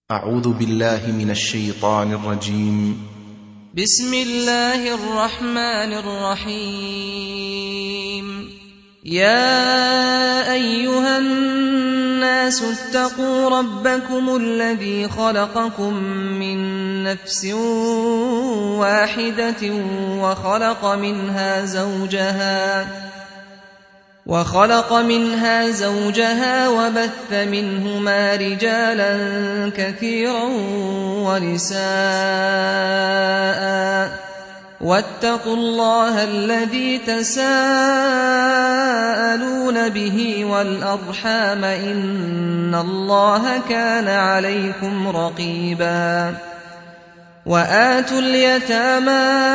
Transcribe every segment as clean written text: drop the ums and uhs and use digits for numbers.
أعوذ بالله من الشيطان الرجيم. بسم الله الرحمن الرحيم. يا أيها الناس اتقوا ربكم الذي خلقكم من نفس واحدة وخلق منها زوجها وبث منهما رجالا كثيرا ونساء، واتقوا الله الذي تساءلون به والأرحام إن الله كان عليكم رقيبا. وآتوا اليتامى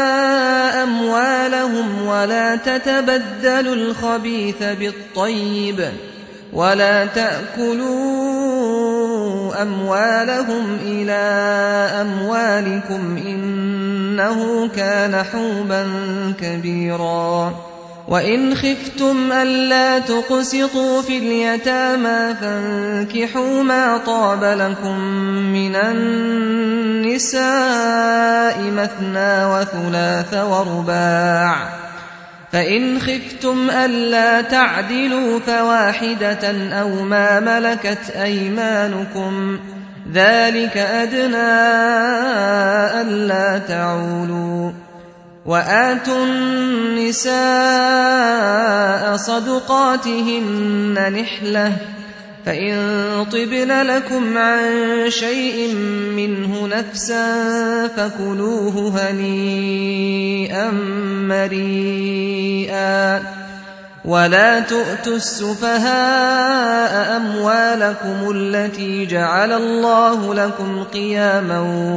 أموالهم ولا تتبدلوا الخبيث بالطيب ولا تأكلوا أموالهم إلى أموالكم إنه كان حوبا كبيرا. وإن خفتم ألا تقسطوا في اليتامى فانكحوا ما طاب لكم من النساء مثنى وثلاث ورباع، فإن خفتم ألا تعدلوا فواحدة أو ما ملكت أيمانكم ذلك أدنى ألا تعولوا. وآتوا النساء صدقاتهن نحلة، فإن طبن لكم عن شيء منه نفسا فكلوه هنيئا مريئا. ولا تؤتوا السفهاء أموالكم التي جعل الله لكم قياما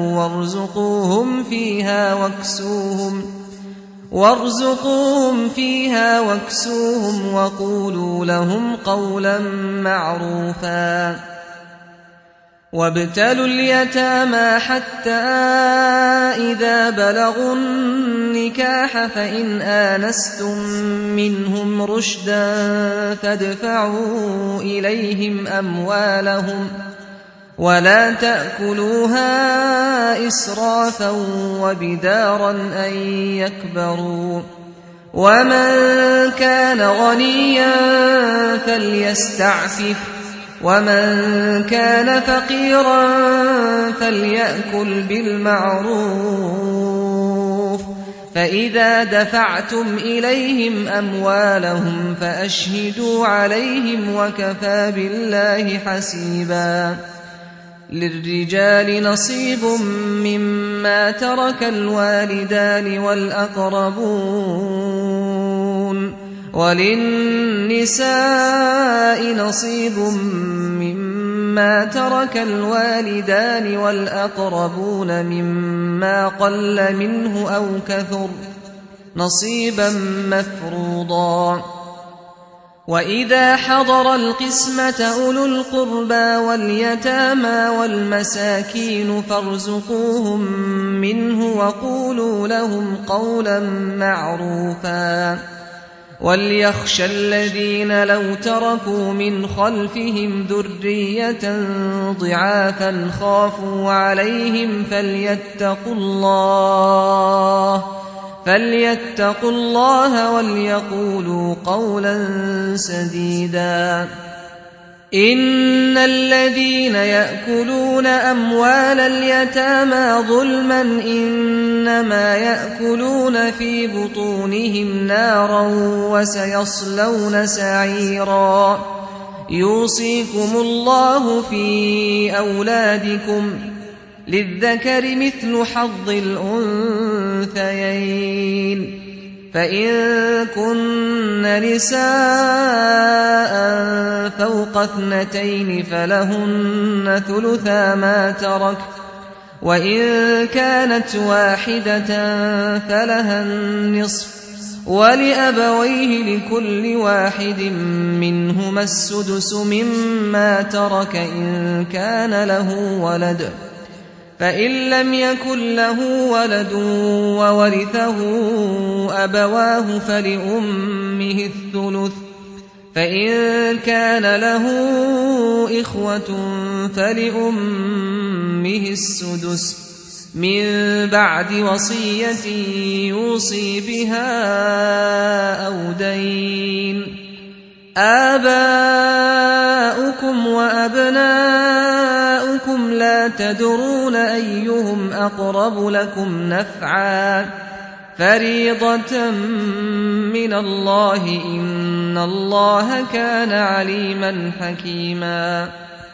وارزقوهم فيها واكسوهم وقولوا لهم قولا معروفا. وابتلوا اليتامى حتى إذا بلغوا النكاح فإن آنستم منهم رشدا فادفعوا إليهم أموالهم ولا تأكلوها إسرافا وبدارا أن يكبروا. ومن كان غنيا فليستعفف ومن كان فقيرا فليأكل بالمعروف. فإذا دفعتم إليهم أموالهم فأشهدوا عليهم وكفى بالله حسيبا. للرجال نصيب مما ترك الوالدان والأقربون، وللنساء نصيب مما ترك الوالدان والأقربون مما قل منه أو كثر نصيبا مفروضا. وإذا حضر القسمة أولو القربى واليتامى والمساكين فارزقوهم منه وقولوا لهم قولا معروفا. وليخشى الذين لو تركوا من خلفهم ذرية ضعافا خافوا عليهم فليتقوا الله وليقولوا قولا سديدا. إن الذين يأكلون أموال اليتامى ظلما إنما يأكلون في بطونهم نارا وسيصلون سعيرا. يوصيكم الله في أولادكم للذكر مثل حظ الأنثيين، فإن كن نساء فوق 2 فلهن ثلثا ما ترك، وإن كانت واحدة فلها النصف، ولأبويه لكل واحد منهما السدس مما ترك إن كان له ولد، فإن لم يكن له ولد وورثه أبواه فلأمه الثلث، فإن كان له إخوة فلأمه السدس من بعد وصية يوصي بها أو دين. آباؤكم وأبناؤكم لا تدرون أيهم أقرب لكم نفعا فريضة من الله إن الله كان عليما حكيما.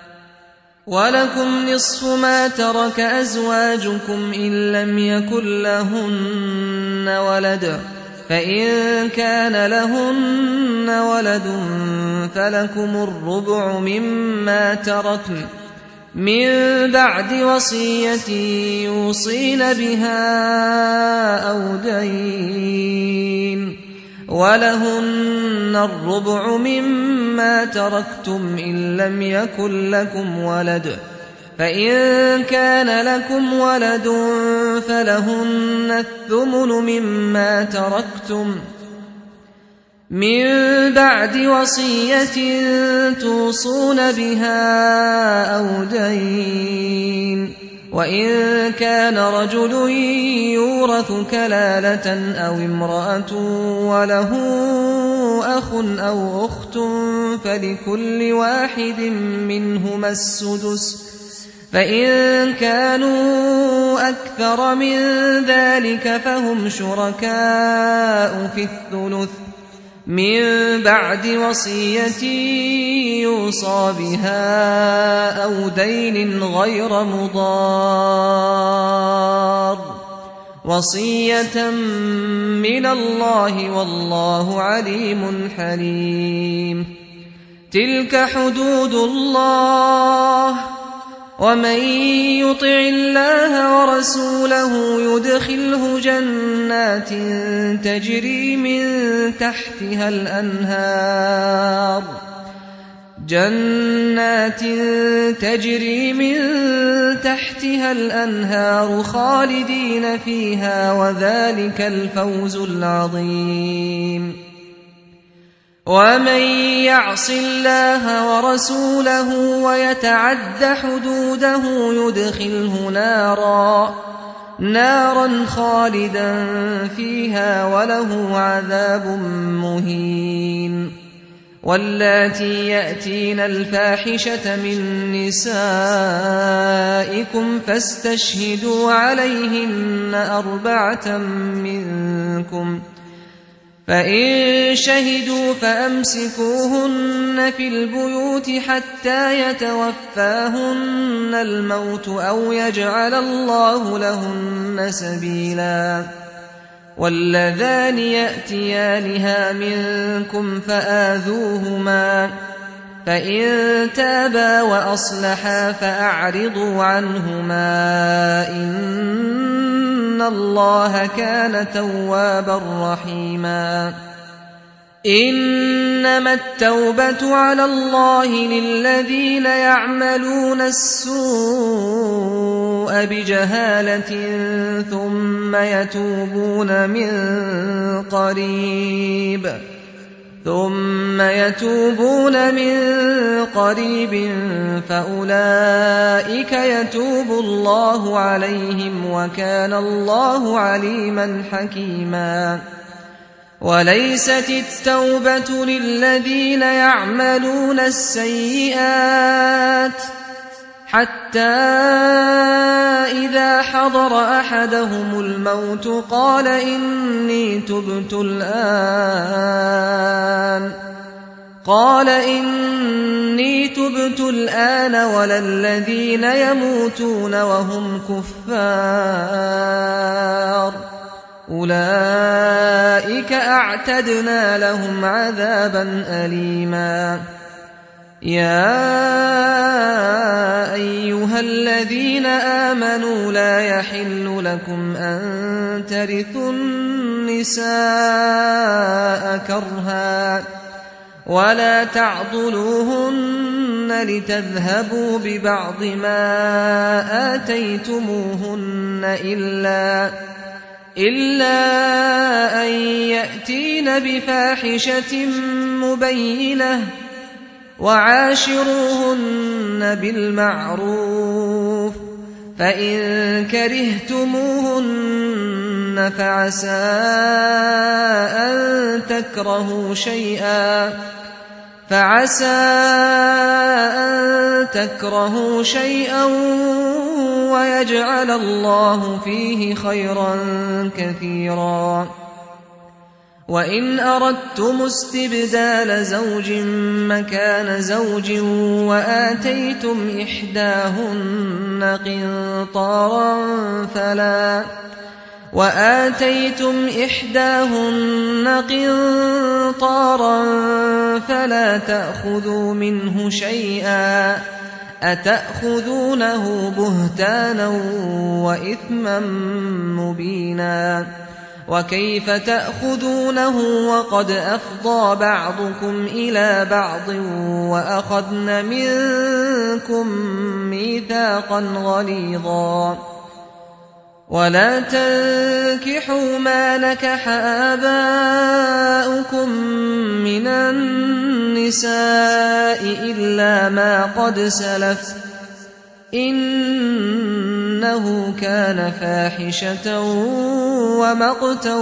ولكم نصف ما ترك أزواجكم إن لم يكن لهن ولد فإن كان لهن ولد فلكم الربع مما تركن من بعد وصية يوصين بها أو دين. ولهن الربع مما تركتم إن لم يكن لكم ولد فإن كان لكم ولد فلهن الثمن مما تركتم من بعد وصية توصون بها أو دين. وإن كان رجل يورث كلالة أو امرأة وله أخ أو أخت فلكل واحد منهما السدس فإن كانوا أكثر من ذلك فهم شركاء في الثلث من بعد وصية يوصى بها أو دين غير مضار وصية من الله والله عليم حليم. تلك حدود الله ومن يطع الله ورسوله يدخله جنات تجري من تحتها الأنهار خالدين فيها وذلك الفوز العظيم. ومن يعص الله ورسوله ويتعد حدوده يدخله نارا خالدا فيها وله عذاب مهين. واللاتي يأتين الفاحشة من نسائكم فاستشهدوا عليهن 4 منكم فإن شهدوا فأمسكوهن في البيوت حتى يتوفاهن الموت أو يجعل الله لهن سبيلا. واللذان يأتيانها منكم فآذوهما فإن تابا وأصلحا فأعرضوا عنهما إن الله كان توابا رحيما. إنما التوبة على الله للذين يعملون السوء بجهالة ثم يتوبون من قريب فأولئك يتوب الله عليهم وكان الله عليما حكيما. وليست التوبة للذين يعملون السيئات حتى إذا حضر أحدهم الموت قال إني تبت الآن ولا الذين يموتون وهم كفار أولئك أعتدنا لهم عذابا أليما. يا أيها الذين آمنوا لا يحل لكم أن ترثوا النساء كرها ولا تعضلوهن لتذهبوا ببعض ما آتيتموهن إلا أن يأتين بفاحشة مبينة وعاشروهن بالمعروف فإن كرهتموهن فعسى أن تكرهوا شيئا ويجعل الله فيه خيرا كثيرا. وإن أردتم استبدال زوج مكان زوج وآتيتم إحداهن قنطارا فلا تأخذوا منه شيئا أتأخذونه بهتانا وإثما مبينا. وكيف تأخذونه وقد أفضى بعضكم إلى بعض وأخذن منكم ميثاقا غليظا. ولا تنكحوا ما نكح آباؤكم من النساء إلا ما قد سلف إنه كان فاحشة ومقتا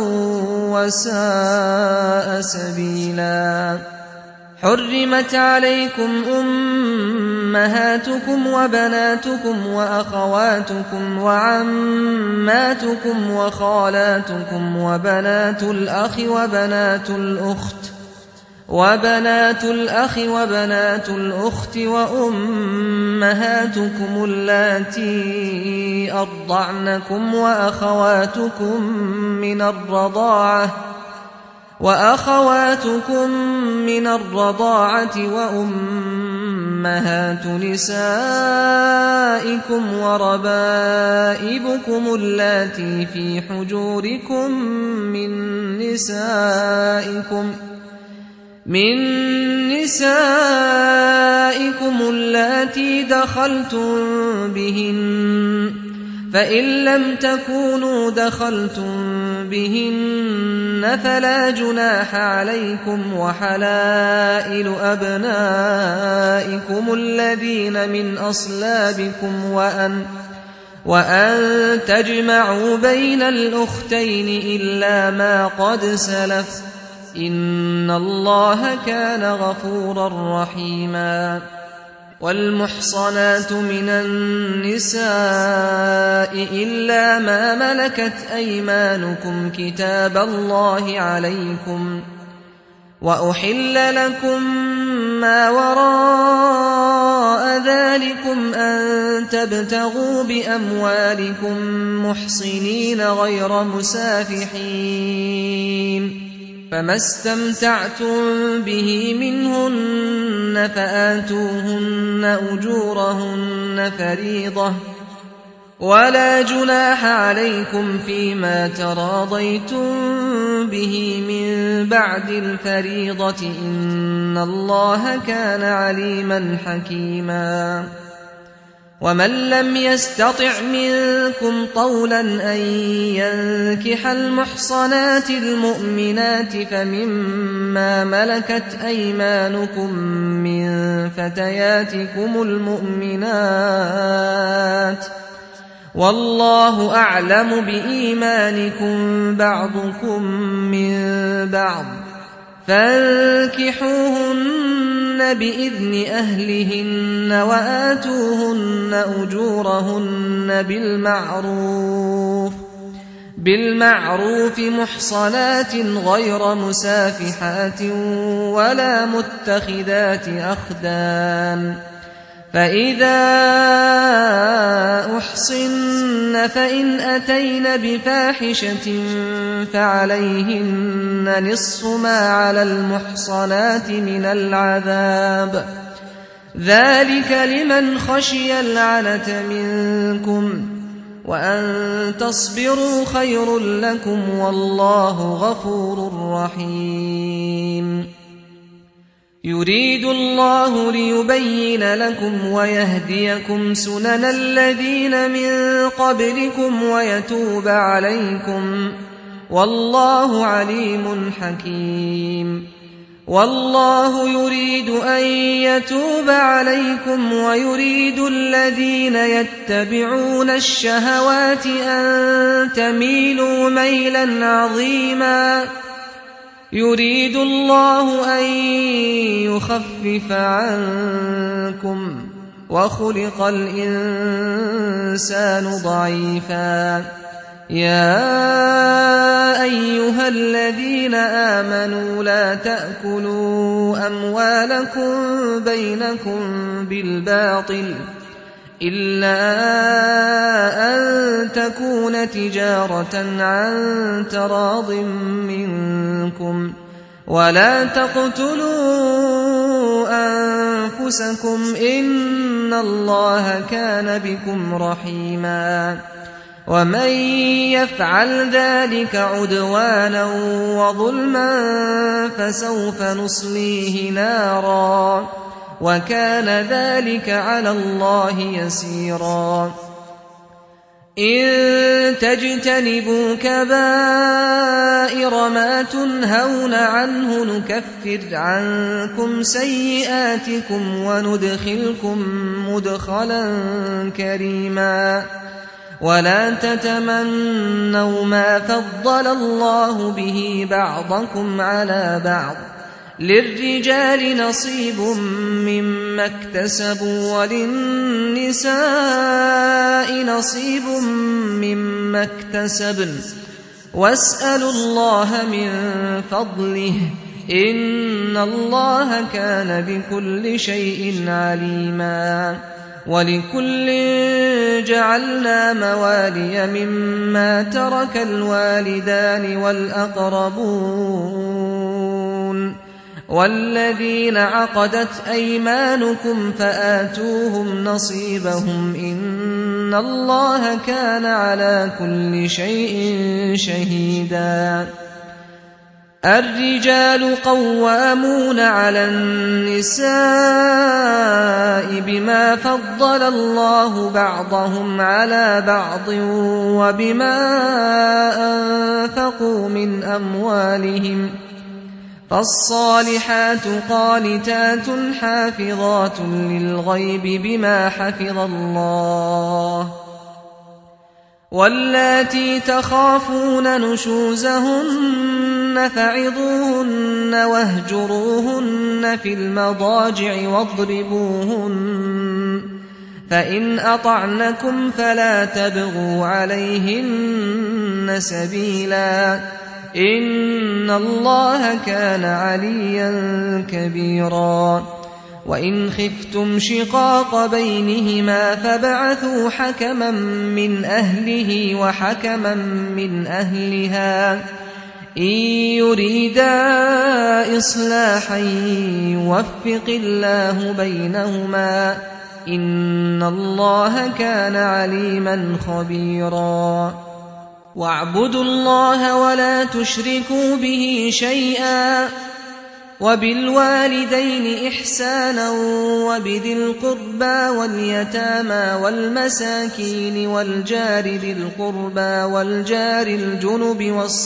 وساء سبيلا. حرمت عليكم أمهاتكم وبناتكم وأخواتكم وعماتكم وخالاتكم وبنات الأخ وبنات الأخت وأمهاتكم اللاتي أرضعنكم وأخواتكم من الرضاعة وأمهات نسائكم وربائبكم اللاتي في حجوركم من نسائكم اللاتي دخلتم بهن، فإن لم تكونوا دخلتم بهن فلا جناح عليكم. وحلائل أبنائكم الذين من أصلابكم وأن تجمعوا بين الأختين إلا ما قد سلف إن الله كان غفورا رحيما. والمحصنات من النساء إلا ما ملكت أيمانكم كتاب الله عليكم. وأحل لكم ما وراء ذلكم أن تبتغوا بأموالكم محصنين غير مسافحين، فما استمتعتم به منهن فآتوهن أجورهن فريضة، ولا جناح عليكم فيما تراضيتم به من بعد الفريضة إن الله كان عليما حكيما. ومن لم يستطع منكم طولا أن ينكح المحصنات المؤمنات فمما ملكت أيمانكم من فتياتكم المؤمنات، والله أعلم بإيمانكم بعضكم من بعض، فانكحوهن بإذن أهلهن وآتوهن أجورهن بالمعروف محصنات غير مسافحات ولا متخذات أخدان. فإذا أحصن فإن أتين بفاحشة فعليهن نصف ما على المحصنات من العذاب، ذلك لمن خشي العنة منكم، وأن تصبروا خير لكم والله غفور رحيم. يريد الله ليبين لكم ويهديكم سنن الذين من قبلكم ويتوب عليكم، والله عليم حكيم. والله يريد أن يتوب عليكم ويريد الذين يتبعون الشهوات أن تميلوا ميلا عظيما يريد الله أن يخفف عنكم وخلق الإنسان ضعيفا يا أيها الذين آمنوا لا تأكلوا أموالكم بينكم بالباطل إلا أن تكون تجارة عن تراض منكم ولا تقتلوا أنفسكم إن الله كان بكم رحيما ومن يفعل ذلك عدوانا وظلما فسوف نصليه نارا وكان ذلك على الله يسيرا إن تجتنبوا كبائر ما تنهون عنه نكفر عنكم سيئاتكم وندخلكم مدخلا كريما ولا تتمنوا ما فضل الله به بعضكم على بعض للرجال نصيب مما اكتسبوا وللنساء نصيب مما اكتسبن واسألوا الله من فضله إن الله كان بكل شيء عليما ولكل جعلنا موالي مما ترك الوالدان والأقربون والذين عقدت أيمانكم فآتوهم نصيبهم إن الله كان على كل شيء شهيدا الرجال قوامون على النساء بما فضل الله بعضهم على بعض وبما أنفقوا من أموالهم فالصالحات قانتات حافظات للغيب بما حفظ الله واللاتي تخافون نشوزهن فعظوهن واهجروهن في المضاجع واضربوهن فإن أطعنكم فلا تبغوا عليهن سبيلا إن الله كان عليا كبيرا وإن خفتم شقاق بينهما فابعثوا حكما من أهله وحكما من أهلها إن يريدا إصلاحا يوفق الله بينهما إن الله كان عليما خبيرا واعبدوا الله ولا تشركوا به شيئا وبالوالدين إحسانا وبذي القربى واليتامى والمساكين والجار ذي القربى والجار الجنب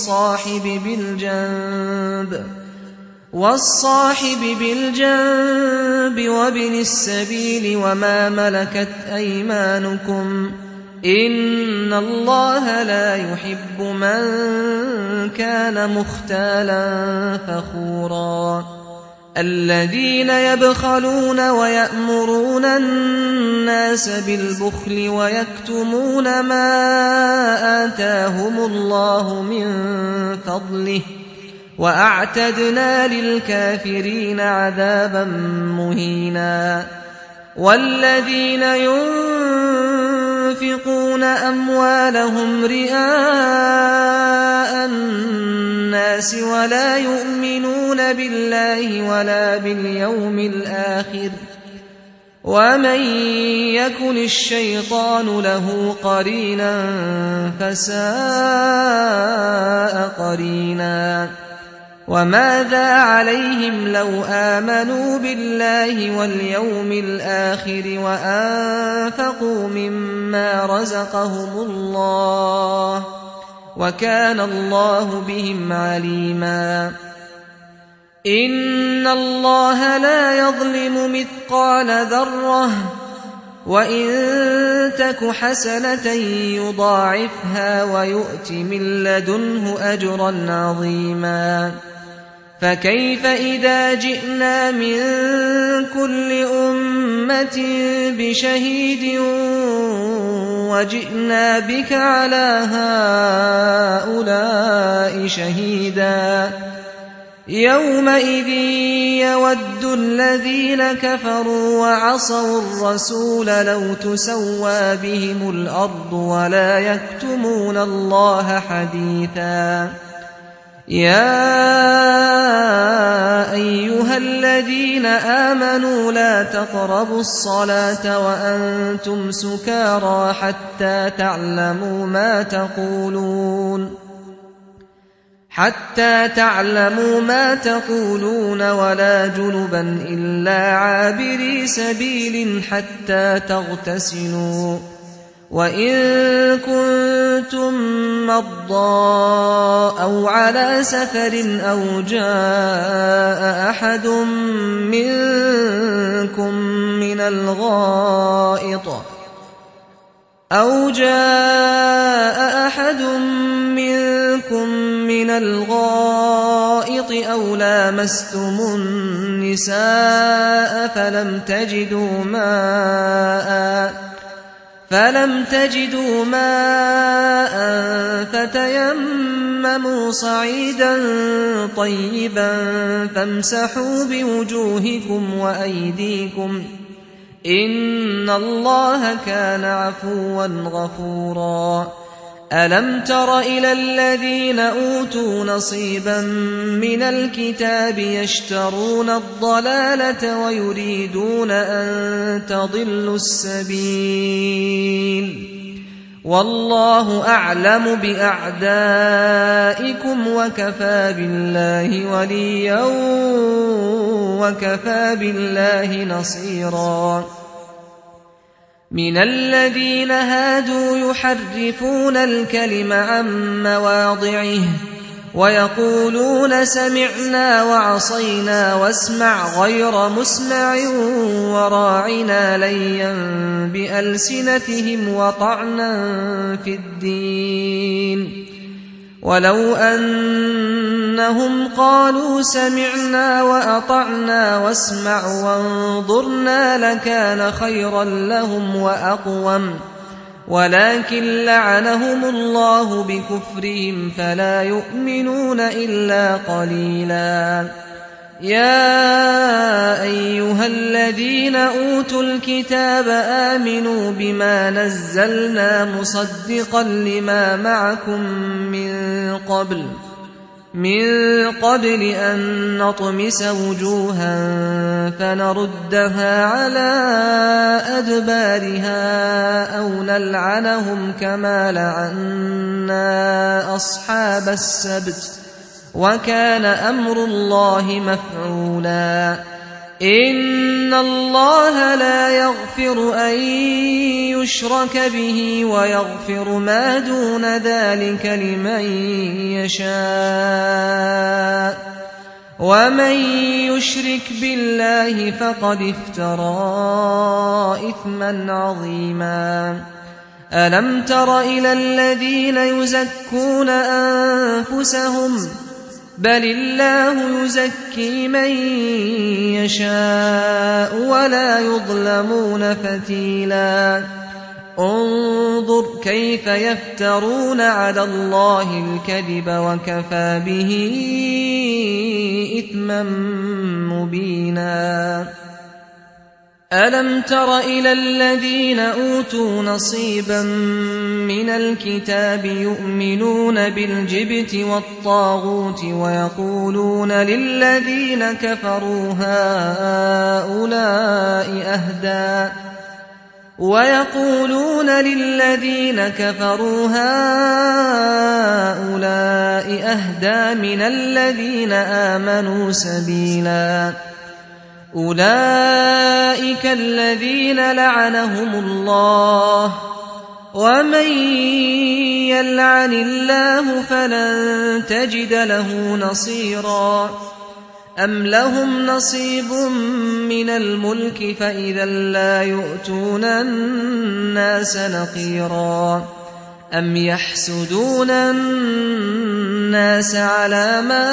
والصاحب بالجنب وابن السبيل وما ملكت أيمانكم إن الله لا يحب من كان مختالا فخورا الذين يبخلون ويأمرون الناس بالبخل ويكتمون ما آتاهم الله من فضله وأعتدنا للكافرين عذابا مهينا والذين ينفقون أموالهم رئاء الناس ولا يؤمنون بالله ولا باليوم الآخر ومن يكن الشيطان له قرينا فساء قرينا وماذا عليهم لو آمنوا بالله واليوم الآخر وأنفقوا مما رزقهم الله وكان الله بهم عليما إن الله لا يظلم مثقال ذرة وإن تك حسنة يضاعفها ويؤت من لدنه أجرا عظيما فكيف إذا جئنا من كل أمة بشهيد وجئنا بك على هؤلاء شهيدا يومئذ يود الذين كفروا وعصوا الرسول لو تسوى بهم الأرض ولا يكتمون الله حديثا يا أيها الذين آمنوا لا تقربوا الصلاة وأنتم سكارى حتى تعلموا ما تقولون ولا جنبا إلا عابري سبيل حتى تغتسلوا وإن كنتم مرضى أو على سفر أو جاء أحد منكم من الغائط أو لامستم النساء فلم تجدوا ماء فتيمموا صعيدا طيبا فامسحوا بوجوهكم وأيديكم إن الله كان عفوا غفورا ألم تر إلى الذين أوتوا نصيبا من الكتاب يشترون الضلالة ويريدون أن تضلوا السبيل والله أعلم بأعدائكم وكفى بالله وليا وكفى بالله نصيرا من الذين هادوا يحرفون الكلم عن مواضعه ويقولون سمعنا وعصينا واسمع غير مسمع وراعنا ليا بألسنتهم وطعنا في الدين ولو أنهم قالوا سمعنا وأطعنا واسمع وانظرنا لكان خيرا لهم وأقوم ولكن لعنهم الله بكفرهم فلا يؤمنون إلا قليلا يا أيها الذين أوتوا الكتاب آمنوا بما نزلنا مصدقا لما معكم من قبل أن نطمس وجوها فنردها على أدبارها أو نلعنهم كما لعنا أصحاب السبت وكان أمر الله مفعولا إن الله لا يغفر أن يشرك به ويغفر ما دون ذلك لمن يشاء ومن يشرك بالله فقد افترى إثما عظيما ألم تر إلى الذين يزكون أنفسهم بل الله يزكي من يشاء ولا يظلمون فتيلا انظر كيف يفترون على الله الكذب وكفى به إثما مبينا ألم تر إلى الذين أوتوا نصيبا من الكتاب يؤمنون بالجبت والطاغوت ويقولون للذين كفروا هؤلاء أهدى من الذين آمنوا سبيلا أولئك الذين لعنهم الله ومن يلعن الله فلن تجد له نصيرا أم لهم نصيب من الملك فإذا لا يؤتون الناس نقيرا أم يحسدون الناس على ما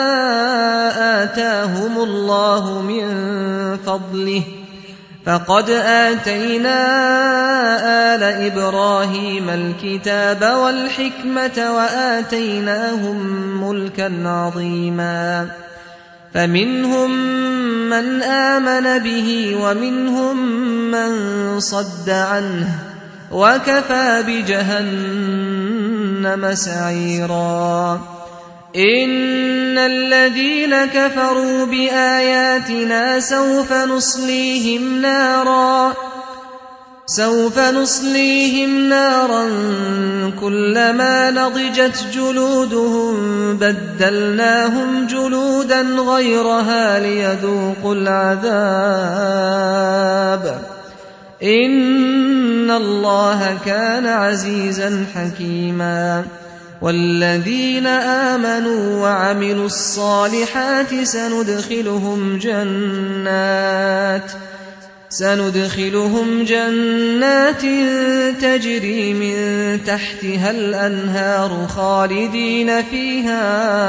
آتاهم الله من فضله فقد آتينا آل إبراهيم الكتاب والحكمة وآتيناهم ملكا عظيما فمنهم من آمن به ومنهم من صد عنه وكفى بجهنم سعيرا إن الذين كفروا بآياتنا سوف نصليهم نارا كلما نضجت جلودهم بدلناهم جلودا غيرها ليذوقوا العذاب إن الله كان عزيزا حكيما والذين آمنوا وعملوا الصالحات سندخلهم جنات تجري من تحتها الأنهار خالدين فيها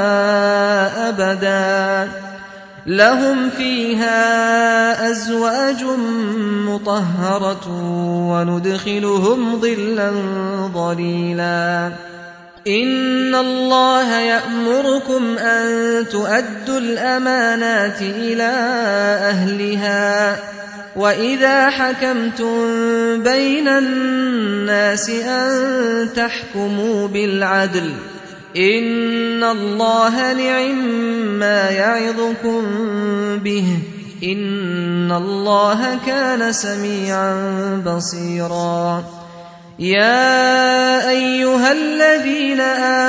أبدا لهم فيها أزواج مطهرة وندخلهم ظلا ظليلا إن الله يأمركم أن تؤدوا الأمانات إلى أهلها وإذا حكمتم بين الناس أن تحكموا بالعدل إن الله نعما يعظكم به إن الله كان سميعا بصيرا يا أيها الذين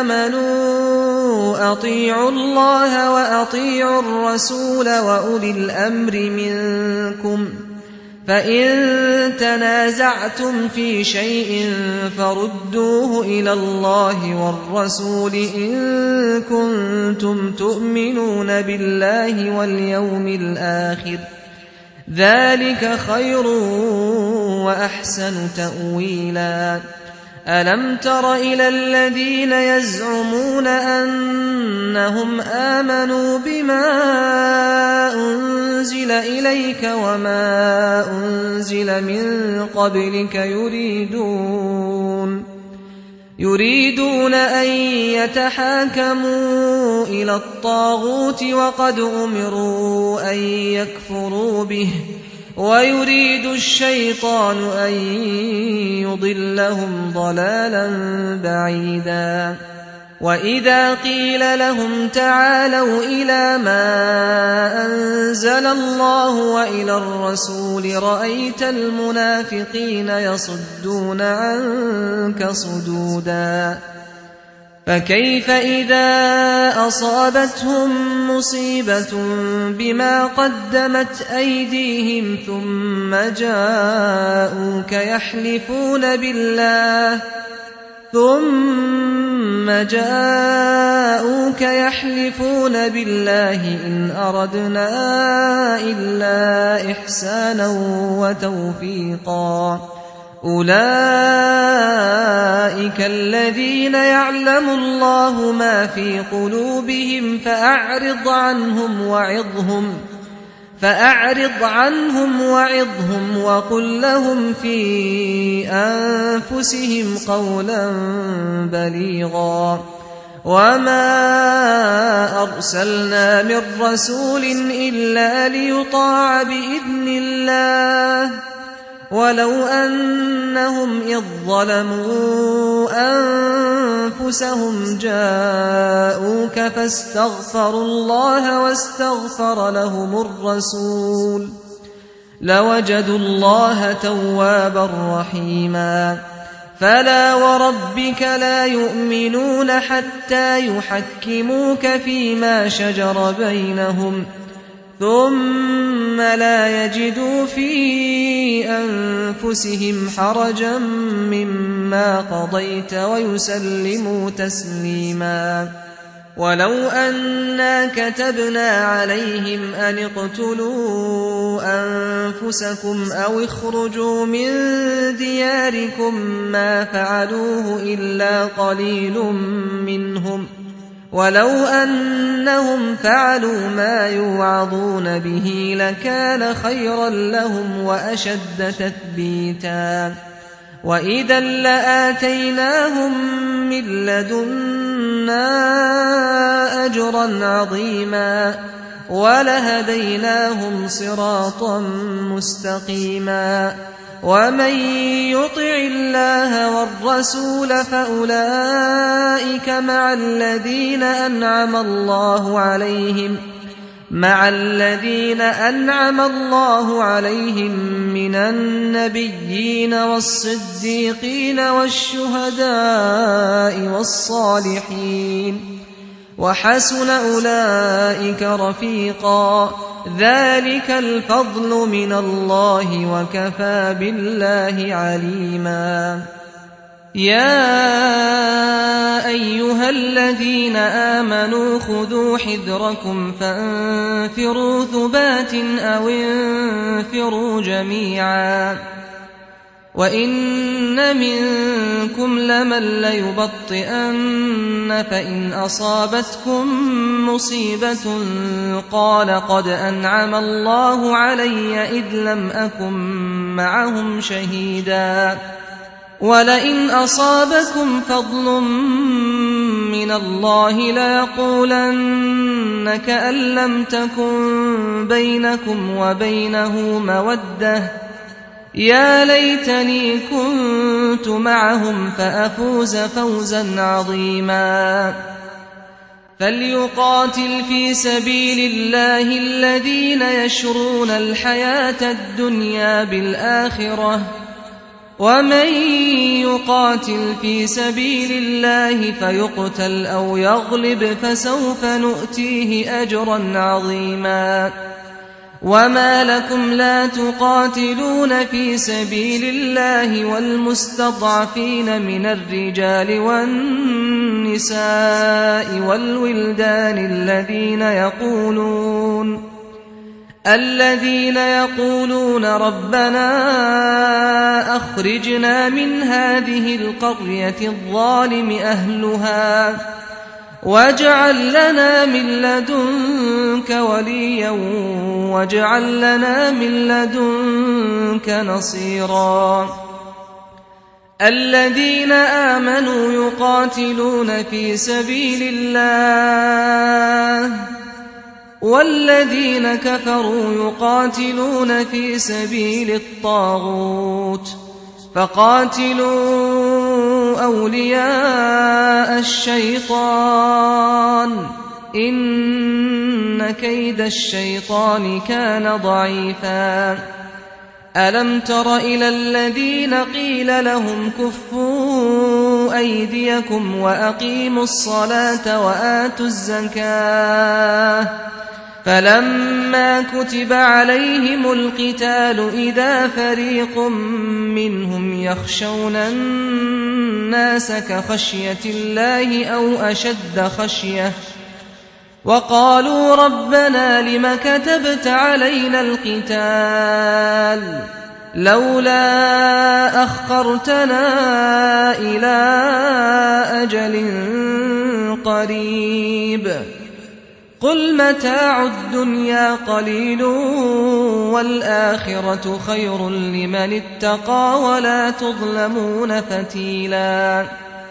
آمنوا أطيعوا الله وأطيعوا الرسول وأولي الأمر منكم فإن تنازعتم في شيء فردوه إلى الله والرسول إن كنتم تؤمنون بالله واليوم الآخر ذلك خير وأحسن تأويلا ألم تر إلى الذين يزعمون أنهم آمنوا بما أنزل إليك وما أنزل من قبلك يريدون أن يتحاكموا إلى الطاغوت وقد أمروا أن يكفروا به ويريد الشيطان أن يضلهم ضلالا بعيدا وإذا قيل لهم تعالوا إلى ما أنزل الله وإلى الرسول رأيت المنافقين يصدون عنك صدودا فكيف إذا أصابتهم مصيبة بما قدمت أيديهم ثم جاءوك يحلفون بالله إن أردنا إلا إحسانا وتوفيقا أولئك الذين يعلم الله ما في قلوبهم فأعرض عنهم وعظهم وقل لهم في أنفسهم قولا بليغا وما أرسلنا من رسول إلا ليطاع بإذن الله ولو أنهم إذ ظلموا أنفسهم جاءوك فاستغفروا الله واستغفر لهم الرسول لوجدوا الله توابا رحيما فلا وربك لا يؤمنون حتى يحكموك فيما شجر بينهم ثم لا يجدوا في أنفسهم حرجا مما قضيت ويسلموا تسليما ولو أنا كتبنا عليهم أن اقتلوا أنفسكم أو اخرجوا من دياركم ما فعلوه إلا قليل منهم ولو أنهم فعلوا ما يوعظون به لكان خيرا لهم وأشد تثبيتا وإذا لآتيناهم من لدنا أجرا عظيما ولهديناهم صراطا مستقيما ومن يطع الله والرسول فأولئك مع الذين أنعم الله عليهم من النبيين والصديقين والشهداء والصالحين وحسن أولئك رفيقا ذلك الفضل من الله وكفى بالله عليما يا أيها الذين آمنوا خذوا حذركم فانفروا ثبات أو انفروا جميعا وإن منكم لمن ليبطئن فإن أصابتكم مصيبة قال قد أنعم الله علي إذ لم أكن معهم شهيدا ولئن أصابكم فضل من الله ليقولن كأن لم تكن بينكم وبينه مودة يا ليتني كنت معهم فأفوز فوزا عظيما فليقاتل في سبيل الله الذين يشرون الحياة الدنيا بالآخرة ومن يقاتل في سبيل الله فيقتل أو يغلب فسوف نؤتيه أجرا عظيما وما لكم لا تقاتلون في سبيل الله والمستضعفين من الرجال والنساء والولدان الذين يقولون ربنا أخرجنا من هذه القرية الظالم أهلها واجعل لنا من لدنك وليا واجعل لنا من لدنك نصيرا الذين آمنوا يقاتلون في سبيل الله والذين كفروا يقاتلون في سبيل الطاغوت فقاتلوا أولياء الشيطان إن كيد الشيطان كان ضعيفا ألم تر إلى الذين قيل لهم كفوا أيديكم وأقيموا الصلاة وآتوا الزكاة فلما كتب عليهم القتال إذا فريق منهم يخشون الناس كخشية الله أو أشد خشية وقالوا ربنا لم كتبت علينا القتال لولا أخرتنا إلى أجل قريب قل متاع الدنيا قليل والآخرة خير لمن اتقى ولا تظلمون فتيلا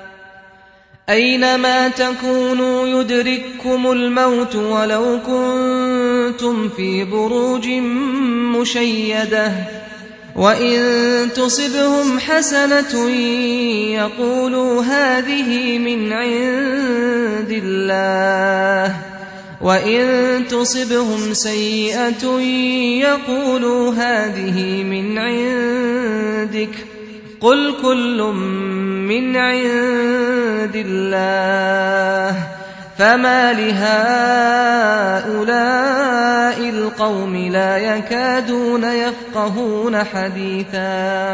أينما تكونوا يدرككم الموت ولو كنتم في بروج مشيدة وإن تصبهم حسنة يقولوا هذه من عند الله وإن تصبهم سيئة يقولوا هذه من عندك قل كل من عند الله فما لهؤلاء القوم لا يكادون يفقهون حديثا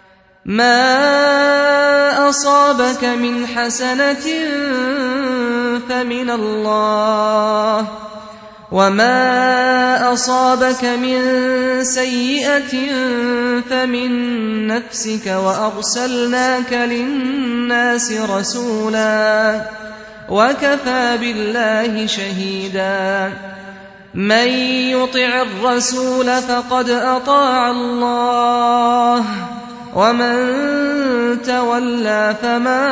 ما أصابك من حسنة فمن الله، وما أصابك من سيئة فمن نفسك، وأرسلناك للناس رسولا وكفى بالله شهيدا. من يطع الرسول فقد أطاع الله، ومن تولى فما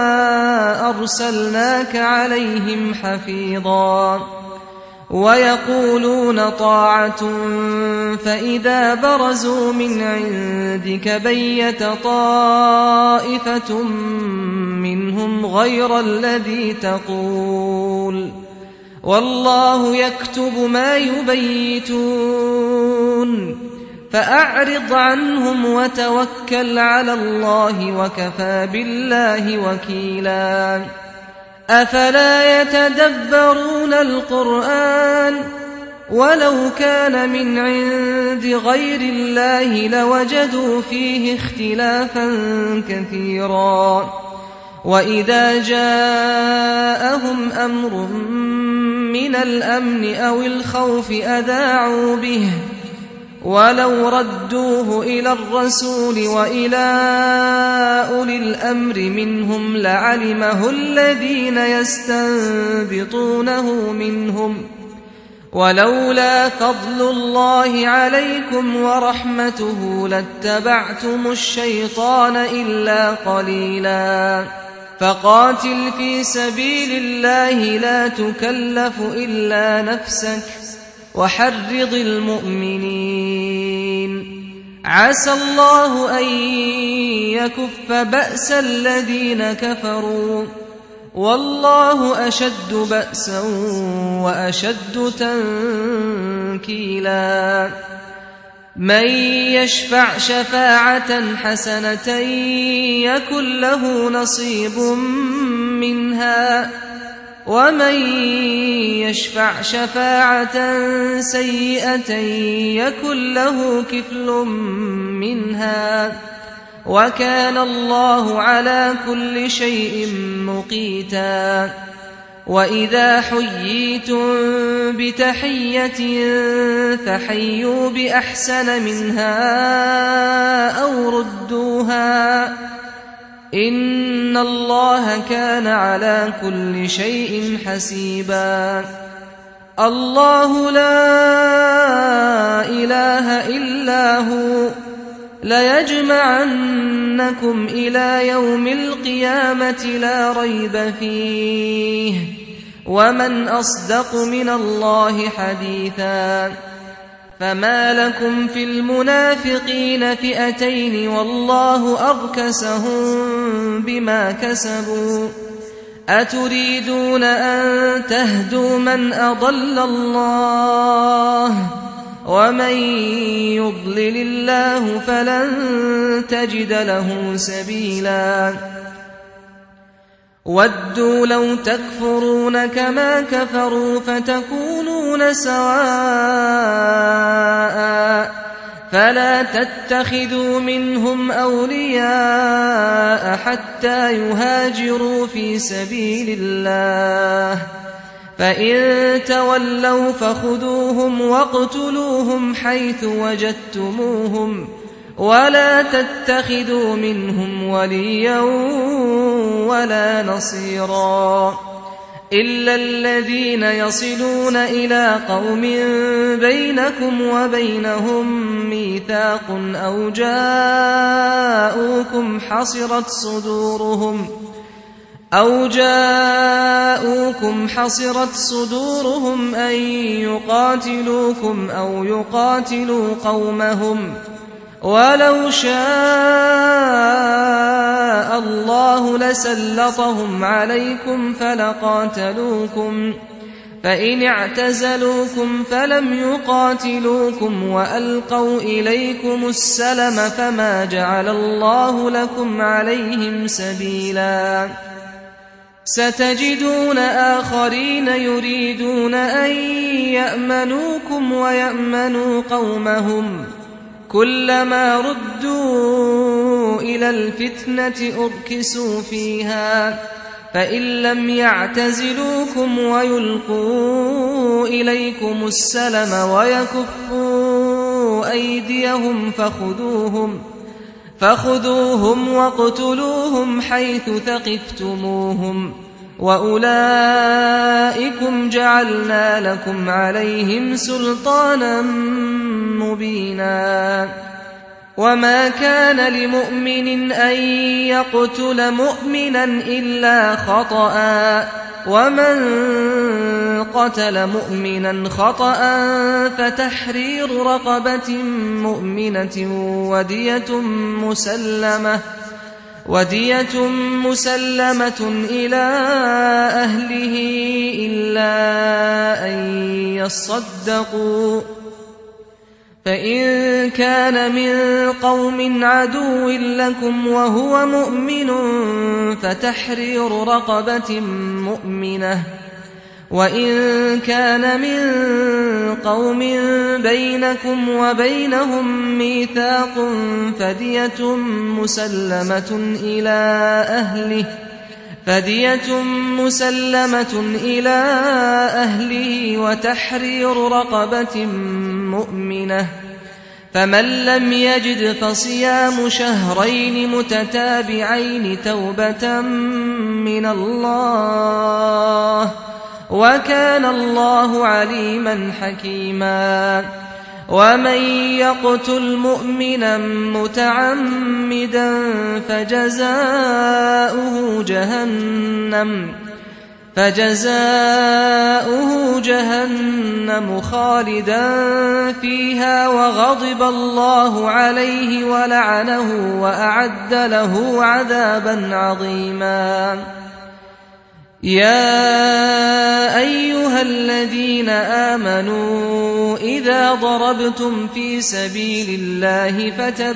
أرسلناك عليهم حفيظا. ويقولون طاعة فإذا برزوا من عندك بيت طائفة منهم غير الذي تقول، والله يكتب ما يبيتون. فأعرض عنهم وتوكل على الله، وكفى بالله وكيلا. أفلا يتدبرون القرآن؟ ولو كان من عند غير الله لوجدوا فيه اختلافا كثيرا. وإذا جاءهم أمر من الأمن أو الخوف أذاعوا به، ولو ردوه إلى الرسول وإلى أولي الأمر منهم لعلمه الذين يستنبطونه منهم، ولولا فضل الله عليكم ورحمته لاتبعتم الشيطان إلا قليلا. فقاتل في سبيل الله لا تكلف إلا نفسك، وحرض المؤمنين. عسى الله أن يكف بأس الذين كفروا، والله أشد بأسا وأشد تنكيلا. من يشفع شفاعة حسنة يكن له نصيب منها، ومن يشفع شفاعة سيئة يكن له كفل منها، وكان الله على كل شيء مقيتا. وإذا حييتم بتحية فحيوا بأحسن منها أو ردوها، إن الله كان على كل شيء حسيبا. الله لا إله إلا هو، ليجمعنكم إلى يوم القيامة لا ريب فيه، ومن أصدق من الله حديثا. فما لكم في المنافقين فئتين والله أركسهم بما كسبوا، أتريدون أن تهدوا من أضل الله، ومن يضلل الله فلن تجد له سبيلا. ودوا لو تكفرون كما كفروا فتكونون سواء، فلا تتخذوا منهم أولياء حتى يهاجروا في سبيل الله، فإن تولوا فخذوهم واقتلوهم حيث وجدتموهم، ولا تتخذوا منهم وليا ولا نصيرا، إلا الذين يصلون إلى قوم بينكم وبينهم ميثاق أو جاءوكم حصرت صدورهم أن يقاتلوكم أو يقاتلوا قومهم، ولو شاء الله لسلطهم عليكم فلقاتلوكم، فإن اعتزلوكم فلم يقاتلوكم وألقوا إليكم السلم فما جعل الله لكم عليهم سبيلا. ستجدون آخرين يريدون أن يأمنوكم ويأمنوا قومهم، كلما ردوا إلى الفتنة أركسوا فيها فإن لم يعتزلوكم ويلقوا إليكم السلم ويكفوا أيديهم فخذوهم واقتلوهم حيث ثقفتموهم وأولئكم جعلنا لكم عليهم سلطانا مبينا وما كان لمؤمن أن يقتل مؤمنا إلا خطأ ومن قتل مؤمنا خطأ فتحرير رقبة مؤمنة ودية مسلمة إلى أهله إلا أن يصدقوا فإن كان من قوم عدو لكم وهو مؤمن فتحرير رقبة مؤمنة وإن كان من قوم بينكم وبينهم ميثاق فدية مسلمة إلى أهله وتحرير رقبة مؤمنة فمن لم يجد فصيام شهرين متتابعين توبة من الله وكان الله عليما حكيما ومن يقتل مؤمنا متعمدا فجزاؤه جهنم خالدا فيها وغضب الله عليه ولعنه وأعد له عذابا عظيما يا أيها الذين آمنوا إذا ضربتم في سبيل الله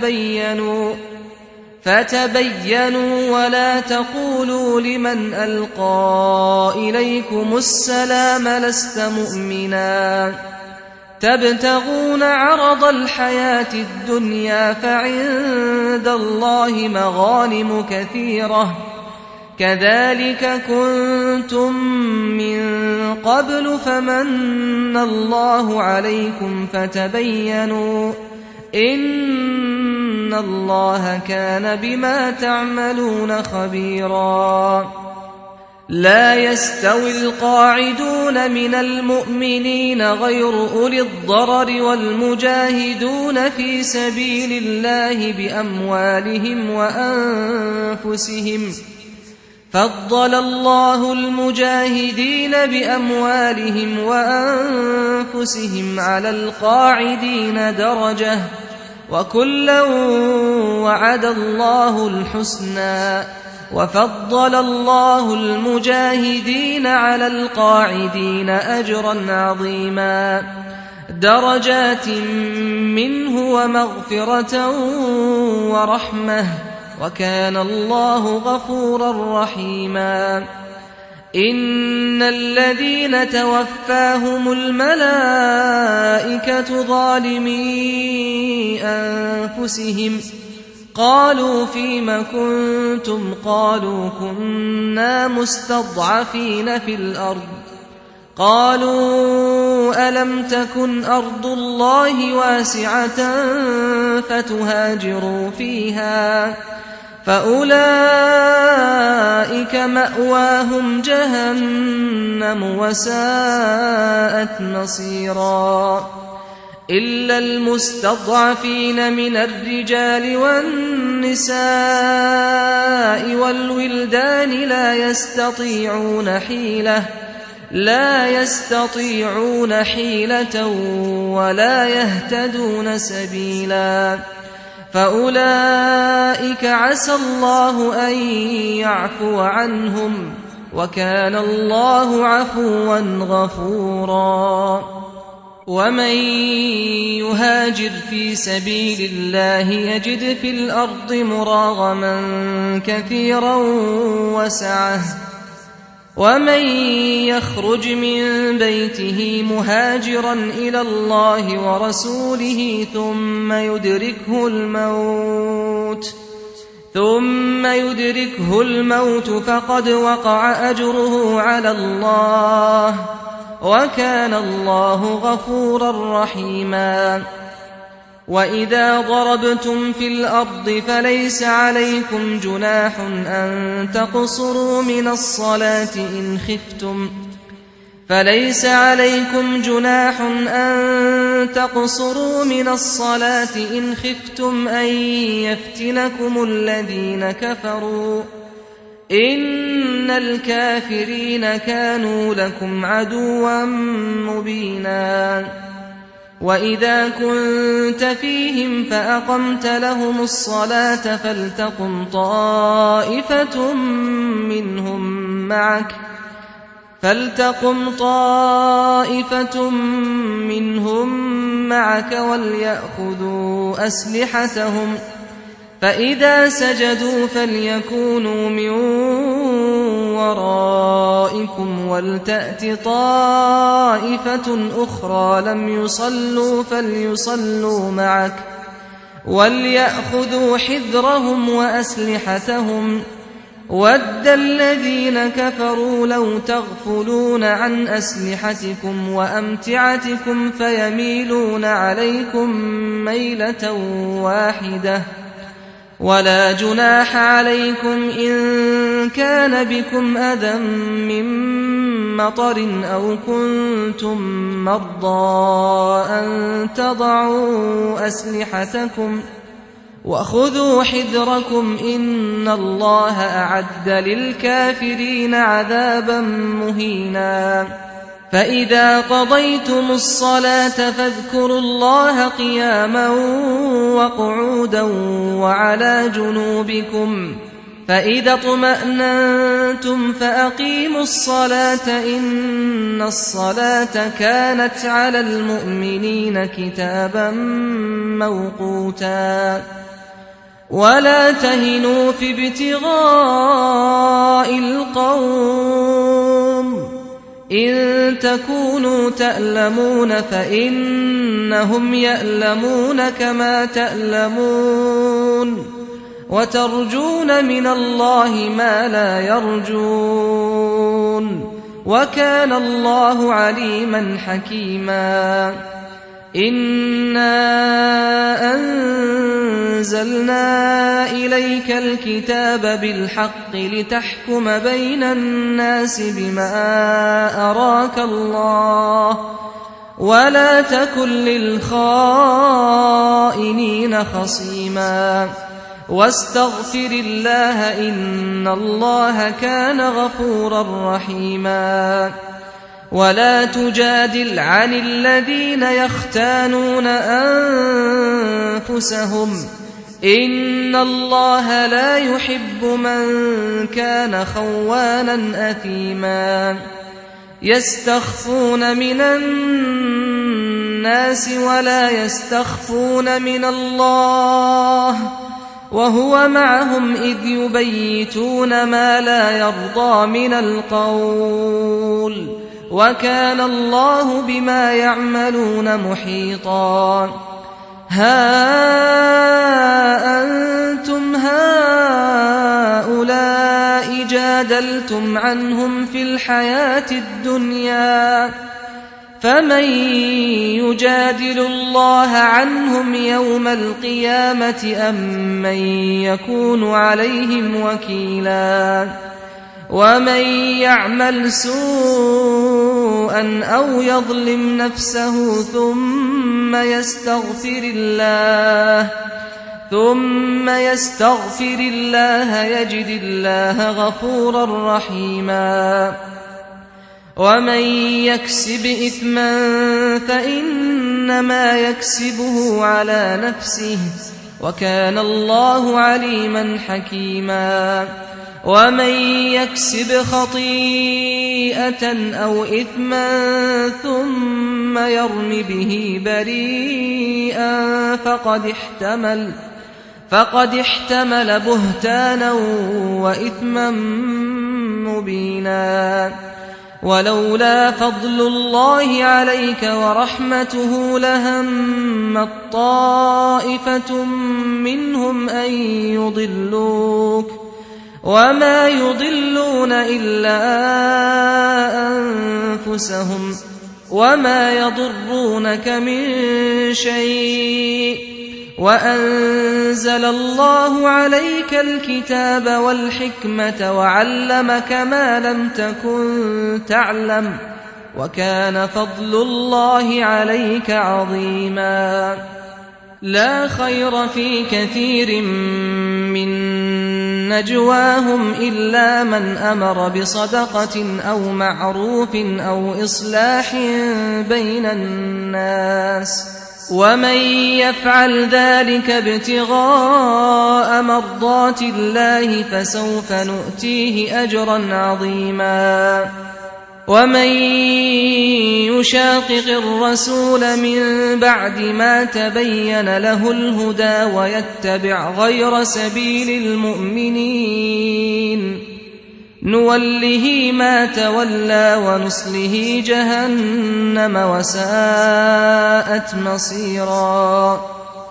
فتبينوا ولا تقولوا لمن ألقى إليكم السلام لست مؤمنا تبتغون عرض الحياة الدنيا فعند الله مغانم كثيرة كذلك كنتم من قبل فمن الله عليكم فتبينوا إن الله كان بما تعملون خبيرا لا يستوي القاعدون من المؤمنين غير أولي الضرر والمجاهدون في سبيل الله بأموالهم وأنفسهم فضل الله المجاهدين بأموالهم وأنفسهم على القاعدين درجة وكلا وعد الله الحسنى وفضل الله المجاهدين على القاعدين أجرا عظيما درجات منه ومغفرة ورحمة وكان الله غفورا رحيما إن الذين توفاهم الملائكة ظالمي أنفسهم قالوا فيم كنتم قالوا كنا مستضعفين في الأرض قالوا ألم تكن أرض الله واسعة فتهاجروا فيها فأولئك مأواهم جهنم وساءت مصيرا إلا المستضعفين من الرجال والنساء والولدان لا يستطيعون حيلة ولا يهتدون سبيلا فأولئك عسى الله أن يعفو عنهم وكان الله عفوا غفورا ومن يهاجر في سبيل الله يجد في الأرض مراغما كثيرا وسعة ومن يخرج من بيته مهاجرا إلى الله ورسوله ثم ثم يدركه الموت فقد وقع أجره على الله وكان الله غفورا رحيما وإذا ضربتم في الأرض فليس عليكم جناح أن تقصروا من الصلاة إن خفتم أن يفتنكم الذين كفروا إن الكافرين كانوا لكم عدوا مبينا وإذا كنت فيهم فأقمت لهم الصلاة فلتقم طائفة منهم معك وليأخذوا أسلحتهم فإذا سجدوا فليكونوا من ورائكم ولتأت طائفة أخرى لم يصلوا فليصلوا معك وليأخذوا حذرهم وأسلحتهم وَدَّ الَّذِينَ كَفَرُوا لَوْ تَغْفُلُونَ عَنْ أَسْلِحَتِكُمْ وَأَمْتِعَتِكُمْ فَيَمِيلُونَ عَلَيْكُمْ مَيْلَةً وَاحِدَةً وَلَا جُنَاحَ عَلَيْكُمْ إِن كَانَ بِكُمْ أَذًى مِّن مَّطَرٍ أَوْ كُنتُم مَّرْضَىٰ أَن تَضَعُوا أَسْلِحَتَكُمْ وَخُذُوا حِذْرَكُمْ إِنَّ اللَّهَ أَعَدَّ لِلْكَافِرِينَ عَذَابًا مُّهِينًا فَإِذَا قَضَيْتُمُ الصَّلَاةَ فاذكروا اللَّهَ قِيَامًا وَقُعُودًا وَعَلَىٰ جُنُوبِكُمْ فَإِذَا اطْمَأْنَنتُمْ فَأَقِيمُوا الصَّلَاةَ إِنَّ الصَّلَاةَ كَانَتْ عَلَى الْمُؤْمِنِينَ كِتَابًا مَّوْقُوتًا وَلَا تَهِنُوا فِي ابْتِغَاءِ الْقَوْمِ إِن تَكُونُوا تَأْلَمُونَ فَإِنَّهُمْ يَأْلَمُونَ كَمَا تَأْلَمُونَ وَتَرْجُونَ مِنَ اللَّهِ مَا لَا يَرْجُونَ وَكَانَ اللَّهُ عَلِيمًا حَكِيمًا إِنَّا أَنزَلْنَا إِلَيْكَ الْكِتَابَ بِالْحَقِّ لِتَحْكُمَ بَيْنَ النَّاسِ بِمَا أَرَاكَ اللَّهُ وَلَا تَكُن لِّلْخَائِنِينَ خَصِيمًا وَاسْتَغْفِرِ اللَّهَ إِنَّ اللَّهَ كَانَ غَفُورًا رَّحِيمًا وَلَا تُجَادِلْ عَنِ الَّذِينَ يَخْتَانُونَ أَنفُسَهُمْ إِنَّ اللَّهَ لَا يُحِبُّ مَن كَانَ خَوَّانًا أَثِيمًا يَسْتَخْفُونَ مِنَ النَّاسِ وَلَا يَسْتَخْفُونَ مِنَ اللَّهِ وَهُوَ مَعَهُمْ إِذْ يُبَيِّتُونَ مَا لا يَرْضَىٰ مِنَ الْقَوْلِ وَكَانَ اللَّهُ بِمَا يَعْمَلُونَ مُحِيطًا هَا أَنتُمْ هَٰؤُلَاءِ جَادَلْتُمْ عَنْهُمْ فِي الْحَيَاةِ الدُّنْيَا فَمَن يُجَادِلُ اللَّهَ عَنْهُمْ يَوْمَ الْقِيَامَةِ أَم مَّن يَكُونُ عَلَيْهِمْ وَكِيلًا وَمَن يَعْمَلْ سُوءًا أَوْ يَظْلِمْ نَفْسَهُ ثُمَّ يَسْتَغْفِرِ اللَّهَ يَجِدِ اللَّهَ غَفُورًا رَّحِيمًا وَمَن يَكْسِبْ إِثْمًا فَإِنَّمَا يَكْسِبُهُ عَلَىٰ نَفْسِهِ وَكَانَ اللَّهُ عَلِيمًا حَكِيمًا وَمَن يَكْسِبْ خَطِيئَةً أَوْ إِثْمًا ثُمَّ يَرْمِ بِهِ بَرِيئًا فَقَدِ احْتَمَلَ بُهْتَانًا وَإِثْمًا مُّبِينًا ولولا فضل الله عليك ورحمته لهمت طائفة منهم أن يضلوك وما يضلون إلا أنفسهم وما يضرونك من شيء وأنزل الله عليك الكتاب والحكمة وعلمك ما لم تكن تعلم وكان فضل الله عليك عظيما لا خير في كثير من نجواهم إلا من أمر بصدقة أو معروف أو إصلاح بين الناس ومن يفعل ذلك ابتغاء مرضات الله فسوف نؤتيه أجرا عظيما ومن يشاقق الرسول من بعد ما تبين له الهدى ويتبع غير سبيل المؤمنين نوله ما تولى ونصله جهنم وساءت مصيرا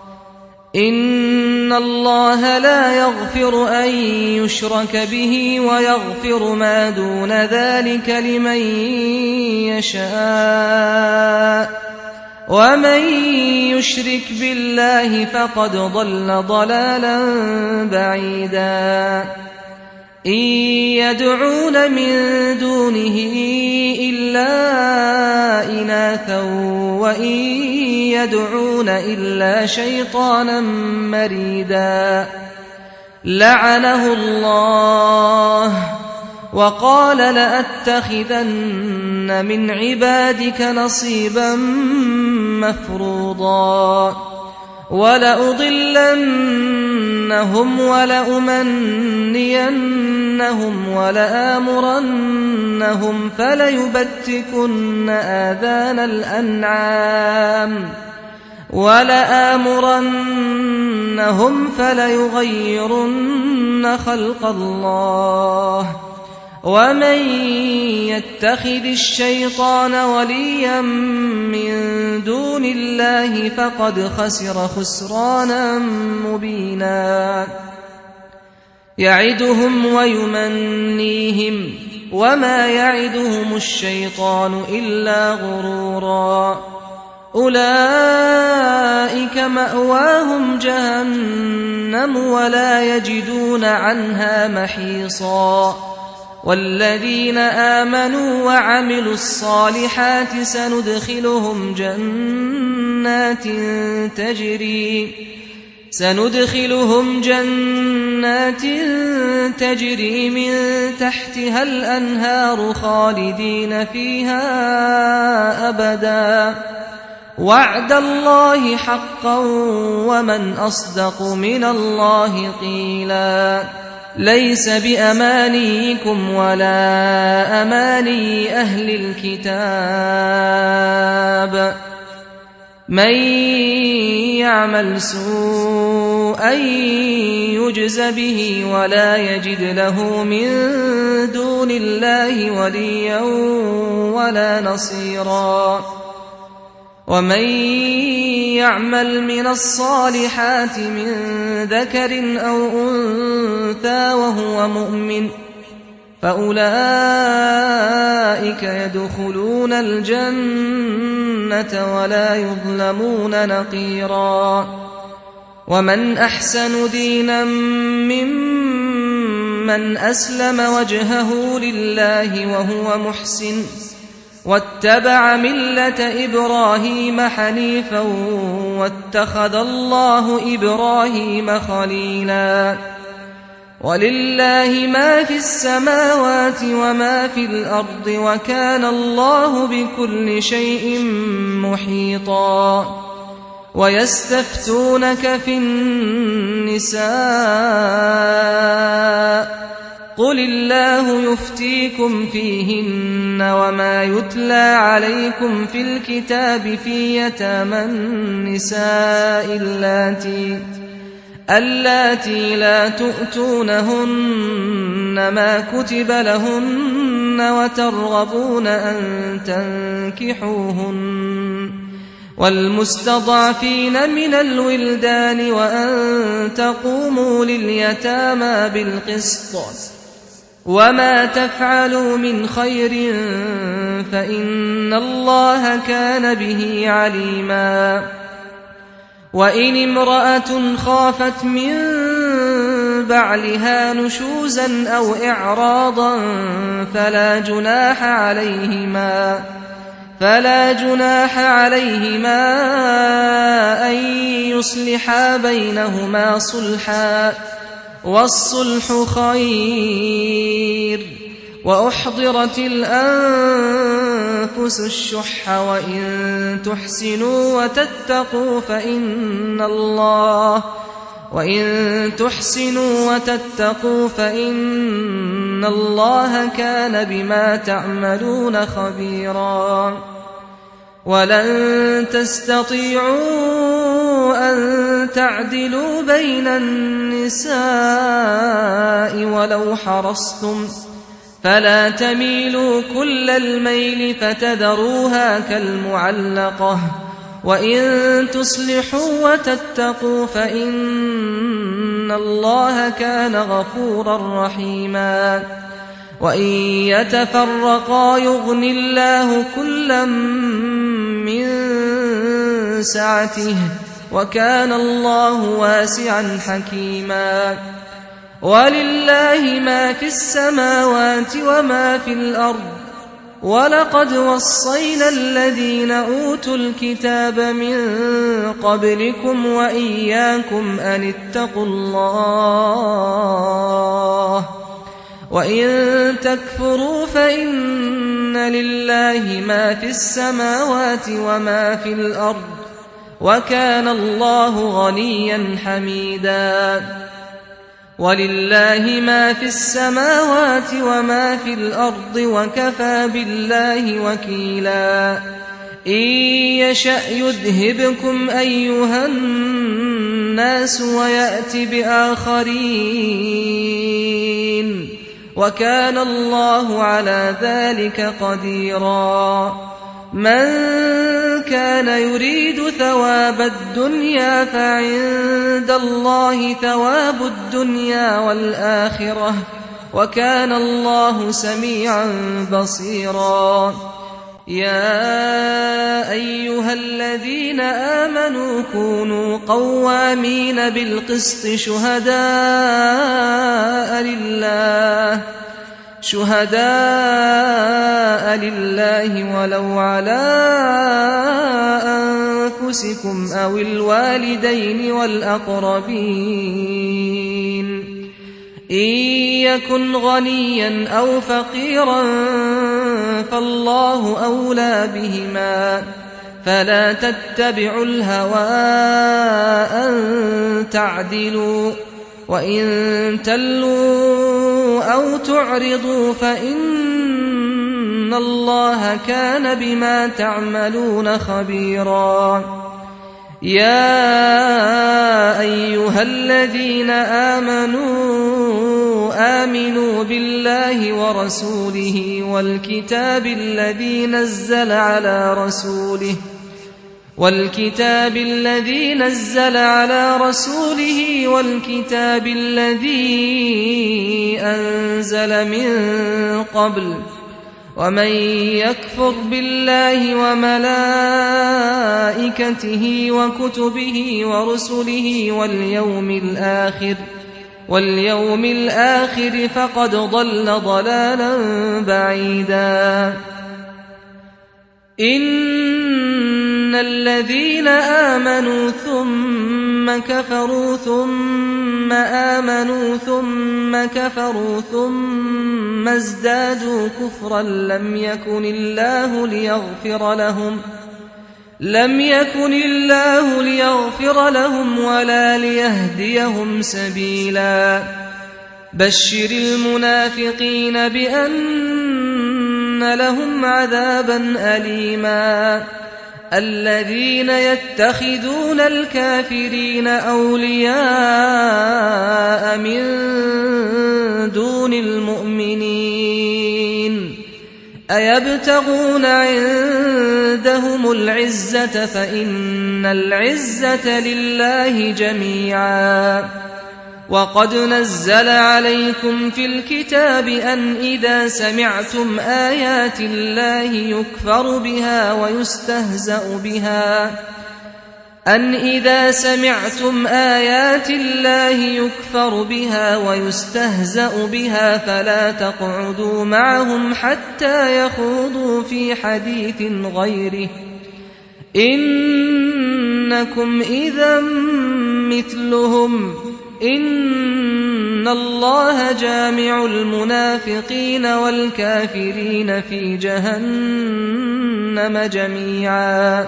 إن الله لا يغفر أن يشرك به ويغفر ما دون ذلك لمن يشاء ومن يشرك بالله فقد ضل ضلالا بعيدا إن يدعون من دونه إلا إناثا وإن يدعون إلا شيطانا مريدا لعنه الله وقال لأتخذن من عبادك نصيبا مفروضا ولأضلنهم ولأمنينهم ولآمرنهم فليبتكن آذان الأنعام ولآمرنهم فليغيرن خلق الله ومن يتخذ الشيطان وليا من دون الله فقد خسر خسرانا مبينا يعدهم ويمنيهم وما يعدهم الشيطان إلا غرورا أولئك مأواهم جهنم ولا يجدون عنها محيصا والذين آمنوا وعملوا الصالحات سندخلهم جنات تجري من تحتها الأنهار خالدين فيها أبدا وعد الله حقا ومن أصدق من الله قيلا ليس بأمانيكم ولا أماني أهل الكتاب من يعمل سوءا يجز به ولا يجد له من دون الله وليا ولا نصيرا ومن يعمل من الصالحات من ذكر أو أنثى وهو مؤمن فأولئك يدخلون الجنة ولا يظلمون نقيرا ومن أحسن دينا ممن أسلم وجهه لله وهو محسن واتبع ملة إبراهيم حنيفا واتخذ الله إبراهيم خليلا ولله ما في السماوات وما في الأرض وكان الله بكل شيء محيطا ويستفتونك في النساء قل الله يفتيكم فيهن وما يتلى عليكم في الكتاب في يتامى النساء اللاتي لا تؤتونهن ما كتب لهن وترغبون أن تنكحوهن والمستضعفين من الولدان وأن تقوموا لليتامى بالقسط وما تفعلوا من خير فإن الله كان به عليما وإن امرأة خافت من بعلها نشوزا أو إعراضا فلا جناح عليهما أن يصلحا بينهما صلحا والصلح خير وأحضرت الأنفس الشح وإن تحسنوا وتتقوا فإن الله كان بما تعملون خبيرا ولن تستطيعوا أن تعدلوا بين النساء ولو حرصتم فلا تميلوا كل الميل فتذروها كالمعلقة وإن تصلحوا وتتقوا فإن الله كان غفورا رحيما وإن يتفرقا يغن الله كلا من سعته وكان الله واسعا حكيما ولله ما في السماوات وما في الأرض ولقد وصينا الذين أوتوا الكتاب من قبلكم وإياكم أن اتقوا الله وإن تكفروا فإن لله ما في السماوات وما في الأرض وكان الله غنيا حميدا ولله ما في السماوات وما في الأرض وكفى بالله وكيلا إن يشأ يذهبكم أيها الناس ويأت بآخرين وكان الله على ذلك قديرا من كان يريد ثواب الدنيا فعند الله ثواب الدنيا والآخرة وكان الله سميعا بصيرا يا أيها الذين آمنوا كونوا قوامين بالقسط شهداء لله ولو على أنفسكم أو الوالدين والأقربين إن يكن غنيا أو فقيرا فالله أولى بهما فلا تتبعوا الهوى أن تعدلوا وإن تلوا أو تعرضوا فإن الله كان بما تعملون خبيرا يا أيها الذين آمنوا بالله ورسوله والكتاب الذي نزل على رسوله والكتاب الذي أنزل من قبل ومن يكفر بالله وملائكته وكتبه ورسله واليوم الآخر فقد ضل ضلالا بعيدا إن الذين آمنوا ثم كفروا ثم آمنوا ثم كفروا ثم ازدادوا كفرا لم يكن الله ليغفر لهم ولا ليهديهم سبيلا بشر المنافقين بأن لهم عذابا أليما الذين يتخذون الكافرين أولياء من دون المؤمنين أيبتغون عندهم العزة فإن العزة لله جميعا وقد نزل عليكم في الكتاب أن إذا سمعتم آيات الله يكفر بها ويستهزأ بها فلا تقعدوا معهم حتى يخوضوا في حديث غيره إنكم إذا مثلهم إن الله جامع المنافقين والكافرين في جهنم جميعا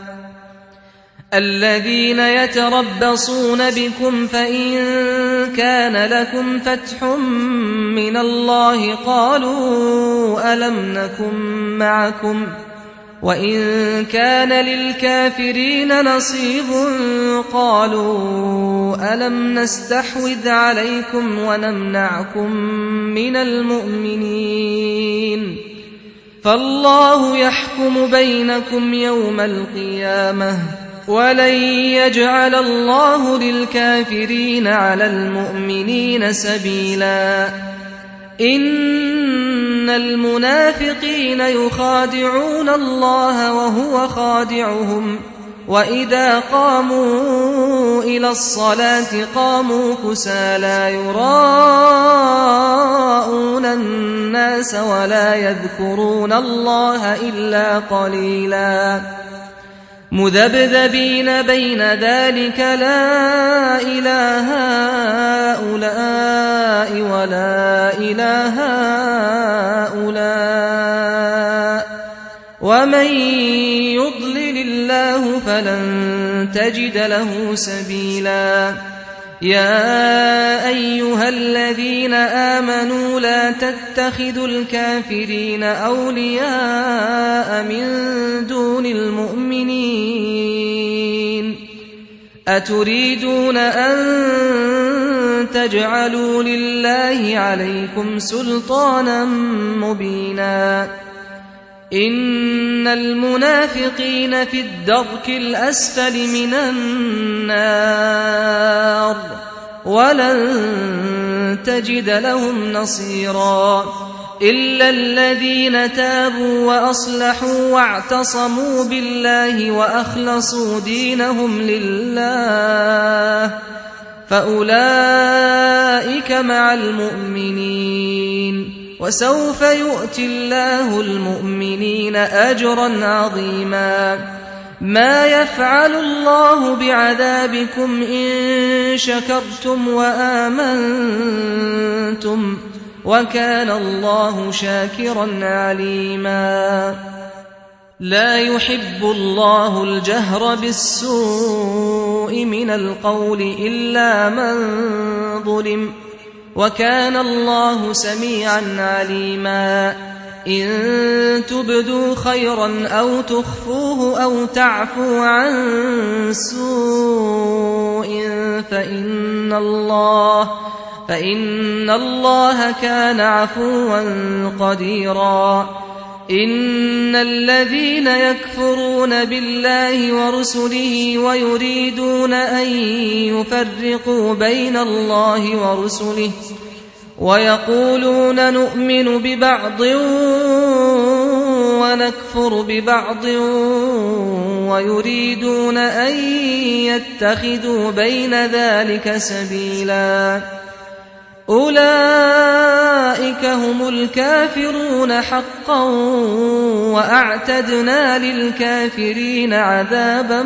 الذين يتربصون بكم فإن كان لكم فتح من الله قالوا ألم نكن معكم وإن كان للكافرين نصيب قالوا ألم نستحوذ عليكم ونمنعكم من المؤمنين فالله يحكم بينكم يوم القيامة ولن يجعل الله للكافرين على المؤمنين سبيلا إن المنافقين يخادعون الله وهو خادعهم وإذا قاموا إلى الصلاة قاموا كسالى يراءون الناس ولا يذكرون الله إلا قليلا مذبذبين بين ذلك لا إله هؤلاء ولا إله هؤلاء ومن يضلل الله فلن تجد له سبيلا يا أيها الذين آمنوا لا تتخذوا الكافرين أولياء من دون المؤمنين أتريدون أن تجعلوا لله عليكم سلطانا مبينا إن المنافقين في الدرك الأسفل من النار ولن تجد لهم نصيرا إلا الذين تابوا وأصلحوا واعتصموا بالله وأخلصوا دينهم لله فأولئك مع المؤمنين وسوف يؤتي الله المؤمنين أجرا عظيما ما يفعل الله بعذابكم إن شكرتم وآمنتم وكان الله شاكرا عليما لا يحب الله الجهر بالسوء من القول إلا من ظلم وكان الله سميعا عليما إن تبدوا خيرا أو تخفوه أو تعفوا عن سوء فإن الله كان عفوا قديرا إن الذين يكفرون بالله ورسله ويريدون أن يفرقوا بين الله ورسله ويقولون نؤمن ببعض ونكفر ببعض ويريدون أن يتخذوا بين ذلك سبيلا أولئك هم الكافرون حقا وأعتدنا للكافرين عذابا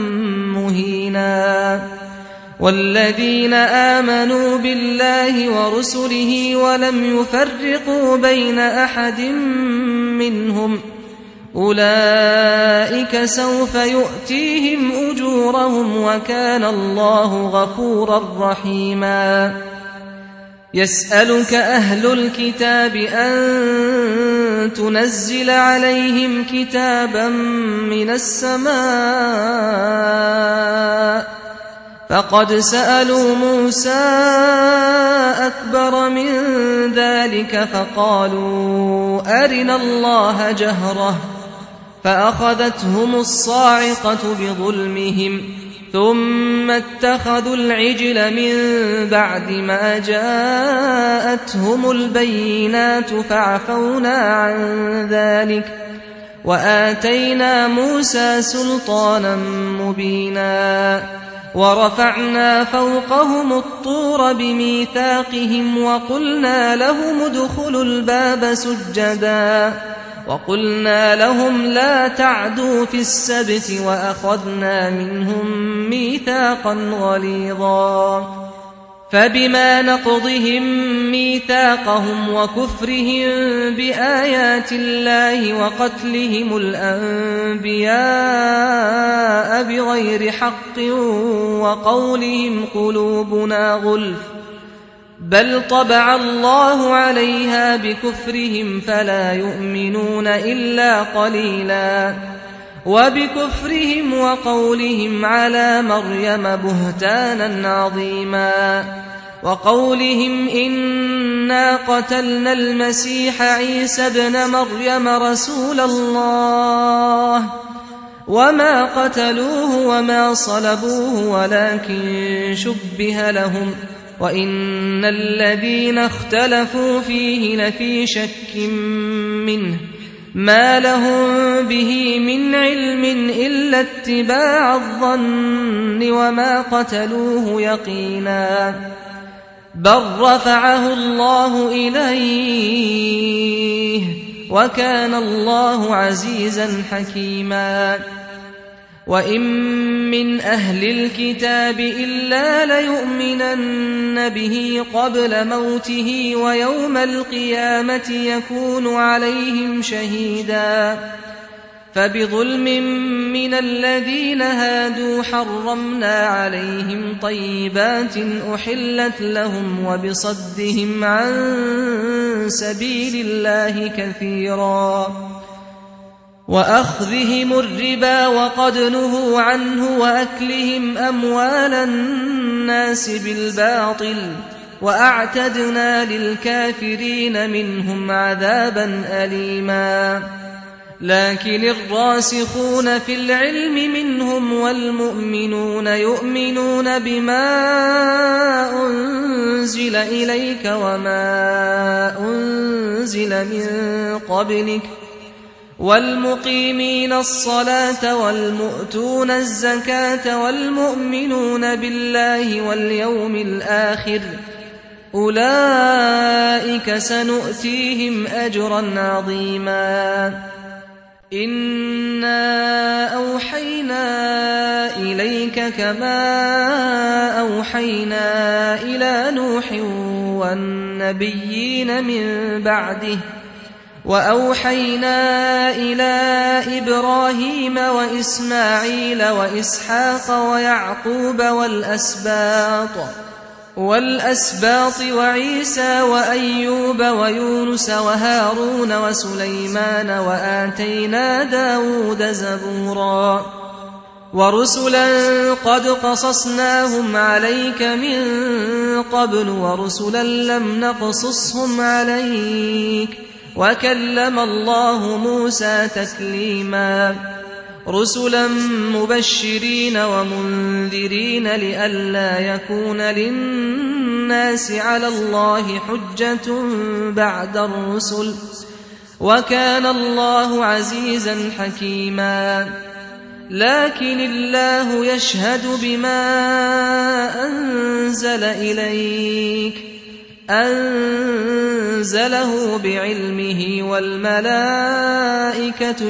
مهينا والذين آمنوا بالله ورسله ولم يفرقوا بين أحد منهم أولئك سوف يؤتيهم أجورهم وكان الله غفورا رحيما يسألك أهل الكتاب أن تنزل عليهم كتابا من السماء فقد سألوا موسى أكبر من ذلك فقالوا أرنا الله جهرة فأخذتهم الصاعقة بظلمهم ثم اتخذوا العجل من بعد ما جاءتهم البينات فعفونا عن ذلك وآتينا موسى سلطانا مبينا ورفعنا فوقهم الطور بميثاقهم وقلنا لهم ادخلوا الباب سجدا وقلنا لهم لا تعدوا في السبت وأخذنا منهم ميثاقا غليظا فبما نقضهم ميثاقهم وكفرهم بآيات الله وقتلهم الأنبياء بغير حق وقولهم قلوبنا غلف بل طبع الله عليها بكفرهم فلا يؤمنون إلا قليلا وبكفرهم وقولهم على مريم بهتانا عظيما وقولهم إنا قتلنا المسيح عيسى ابن مريم رسول الله وما قتلوه وما صلبوه ولكن شبه لهم وإن الذين اختلفوا فيه لفي شك منه ما لهم به من علم إلا اتباع الظن وما قتلوه يقينا بل رفعه الله إليه وكان الله عزيزا حكيما وإن من أهل الكتاب إلا ليؤمنن به قبل موته ويوم القيامة يكون عليهم شهيدا فبظلم من الذين هادوا حرمنا عليهم طيبات أحلت لهم وبصدهم عن سبيل الله كثيرا وأخذهم الربا وقد نهوا عنه وأكلهم أموال الناس بالباطل وأعتدنا للكافرين منهم عذابا أليما لكن الراسخون في العلم منهم والمؤمنون يؤمنون بما أنزل إليك وما أنزل من قبلك والمقيمين الصلاة والمؤتون الزكاة والمؤمنون بالله واليوم الآخر أولئك سنؤتيهم أجرا عظيما إنا أوحينا إليك كما أوحينا إلى نوح والنبيين من بعده وأوحينا إلى إبراهيم وإسماعيل وإسحاق ويعقوب والأسباط وعيسى وأيوب ويونس وهارون وسليمان وآتينا داود زبورا ورسلا قد قصصناهم عليك من قبل ورسلا لم نقصصهم عليك وكلم الله موسى تكليما رسلا مبشرين ومنذرين لئلا يكون للناس على الله حجة بعد الرسل وكان الله عزيزا حكيما لكن الله يشهد بما أنزل إليك أنزله بعلمه والملائكة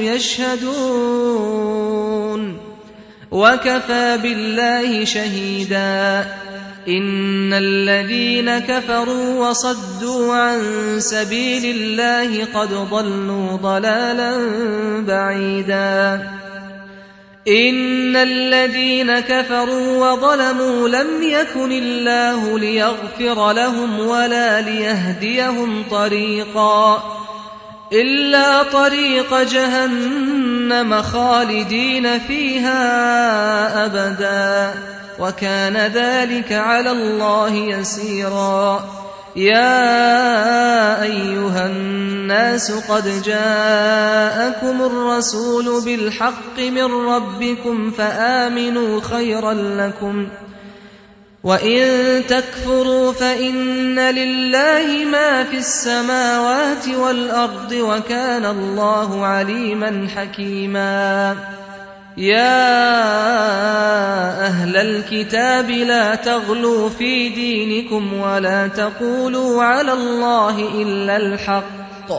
يشهدون وكفى بالله شهيدا إن الذين كفروا وصدوا عن سبيل الله قد ضلوا ضلالا بعيدا إن الذين كفروا وظلموا لم يكن الله ليغفر لهم ولا ليهديهم طريقا إلا طريق جهنم خالدين فيها أبدا وكان ذلك على الله يسيرا. يا أيها الناس قد جاءكم الرسول بالحق من ربكم فآمنوا خيرا لكم، وإن تكفروا فإن لله ما في السماوات والأرض وكان الله عليما حكيما. يا أهل الكتاب لا تغلوا في دينكم ولا تقولوا على الله إلا الحق،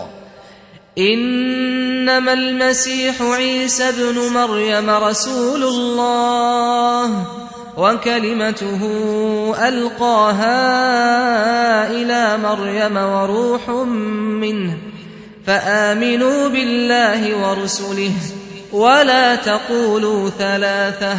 إنما المسيح عيسى ابن مريم رسول الله وكلمته ألقاها إلى مريم وروح منه، فآمنوا بالله ورسله ولا تقولوا ثلاثة،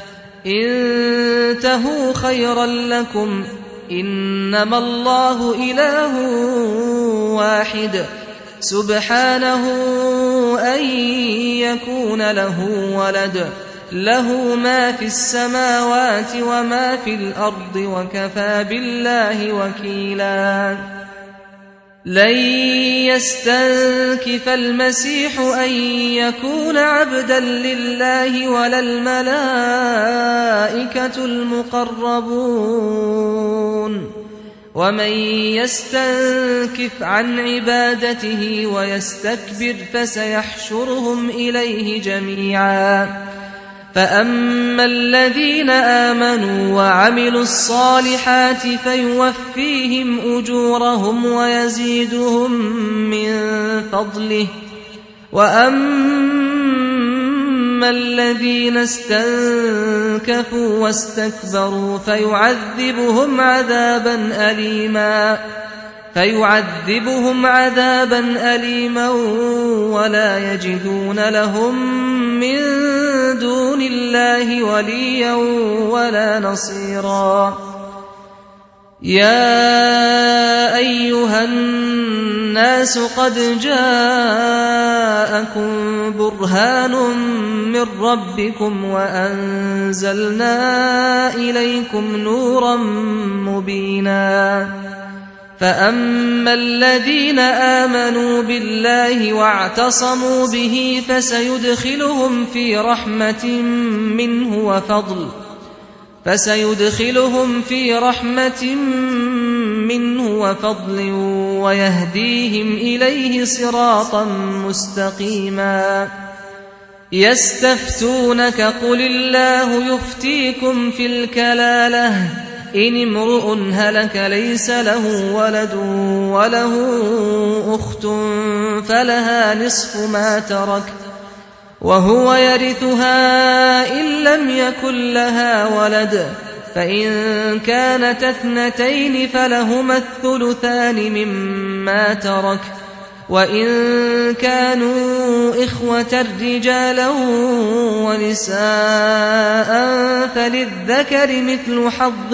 انتهوا خيرا لكم، إنما الله إله واحد سبحانه أن يكون له ولد، له ما في السماوات وما في الأرض وكفى بالله وكيلا. لن يستنكف المسيح أن يكون عبدا لله ولا الملائكة المقربون، ومن يستنكف عن عبادته ويستكبر فسيحشرهم إليه جميعا. فأما الذين آمنوا وعملوا الصالحات فيوفيهم أجورهم ويزيدهم من فضله، وأما الذين استنكفوا واستكبروا فيعذبهم عذابا أليما ولا يجدون لهم من دون الله وليا ولا نصيرا. يا أيها الناس قد جاءكم برهان من ربكم وأنزلنا إليكم نورا مبينا. فأما الذين آمنوا بالله واعتصموا به فسيدخلهم في رحمة منه وفضل ويهديهم إليه صراطا مستقيما. يستفتونك قل الله يفتيكم في الكلالة إن امرؤ هلك ليس له ولد وله أخت فلها نصف ما ترك وهو يرثها إن لم يكن لها ولد، فإن كانت اثنتين فلهما الثلثان مما ترك، وإن كانوا إخوة رجالا ونساء فللذكر مثل حظ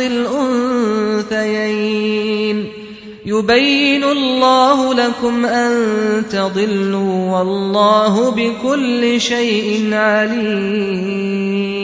الأنثيين. يبين الله لكم أن تضلوا والله بكل شيء عليم.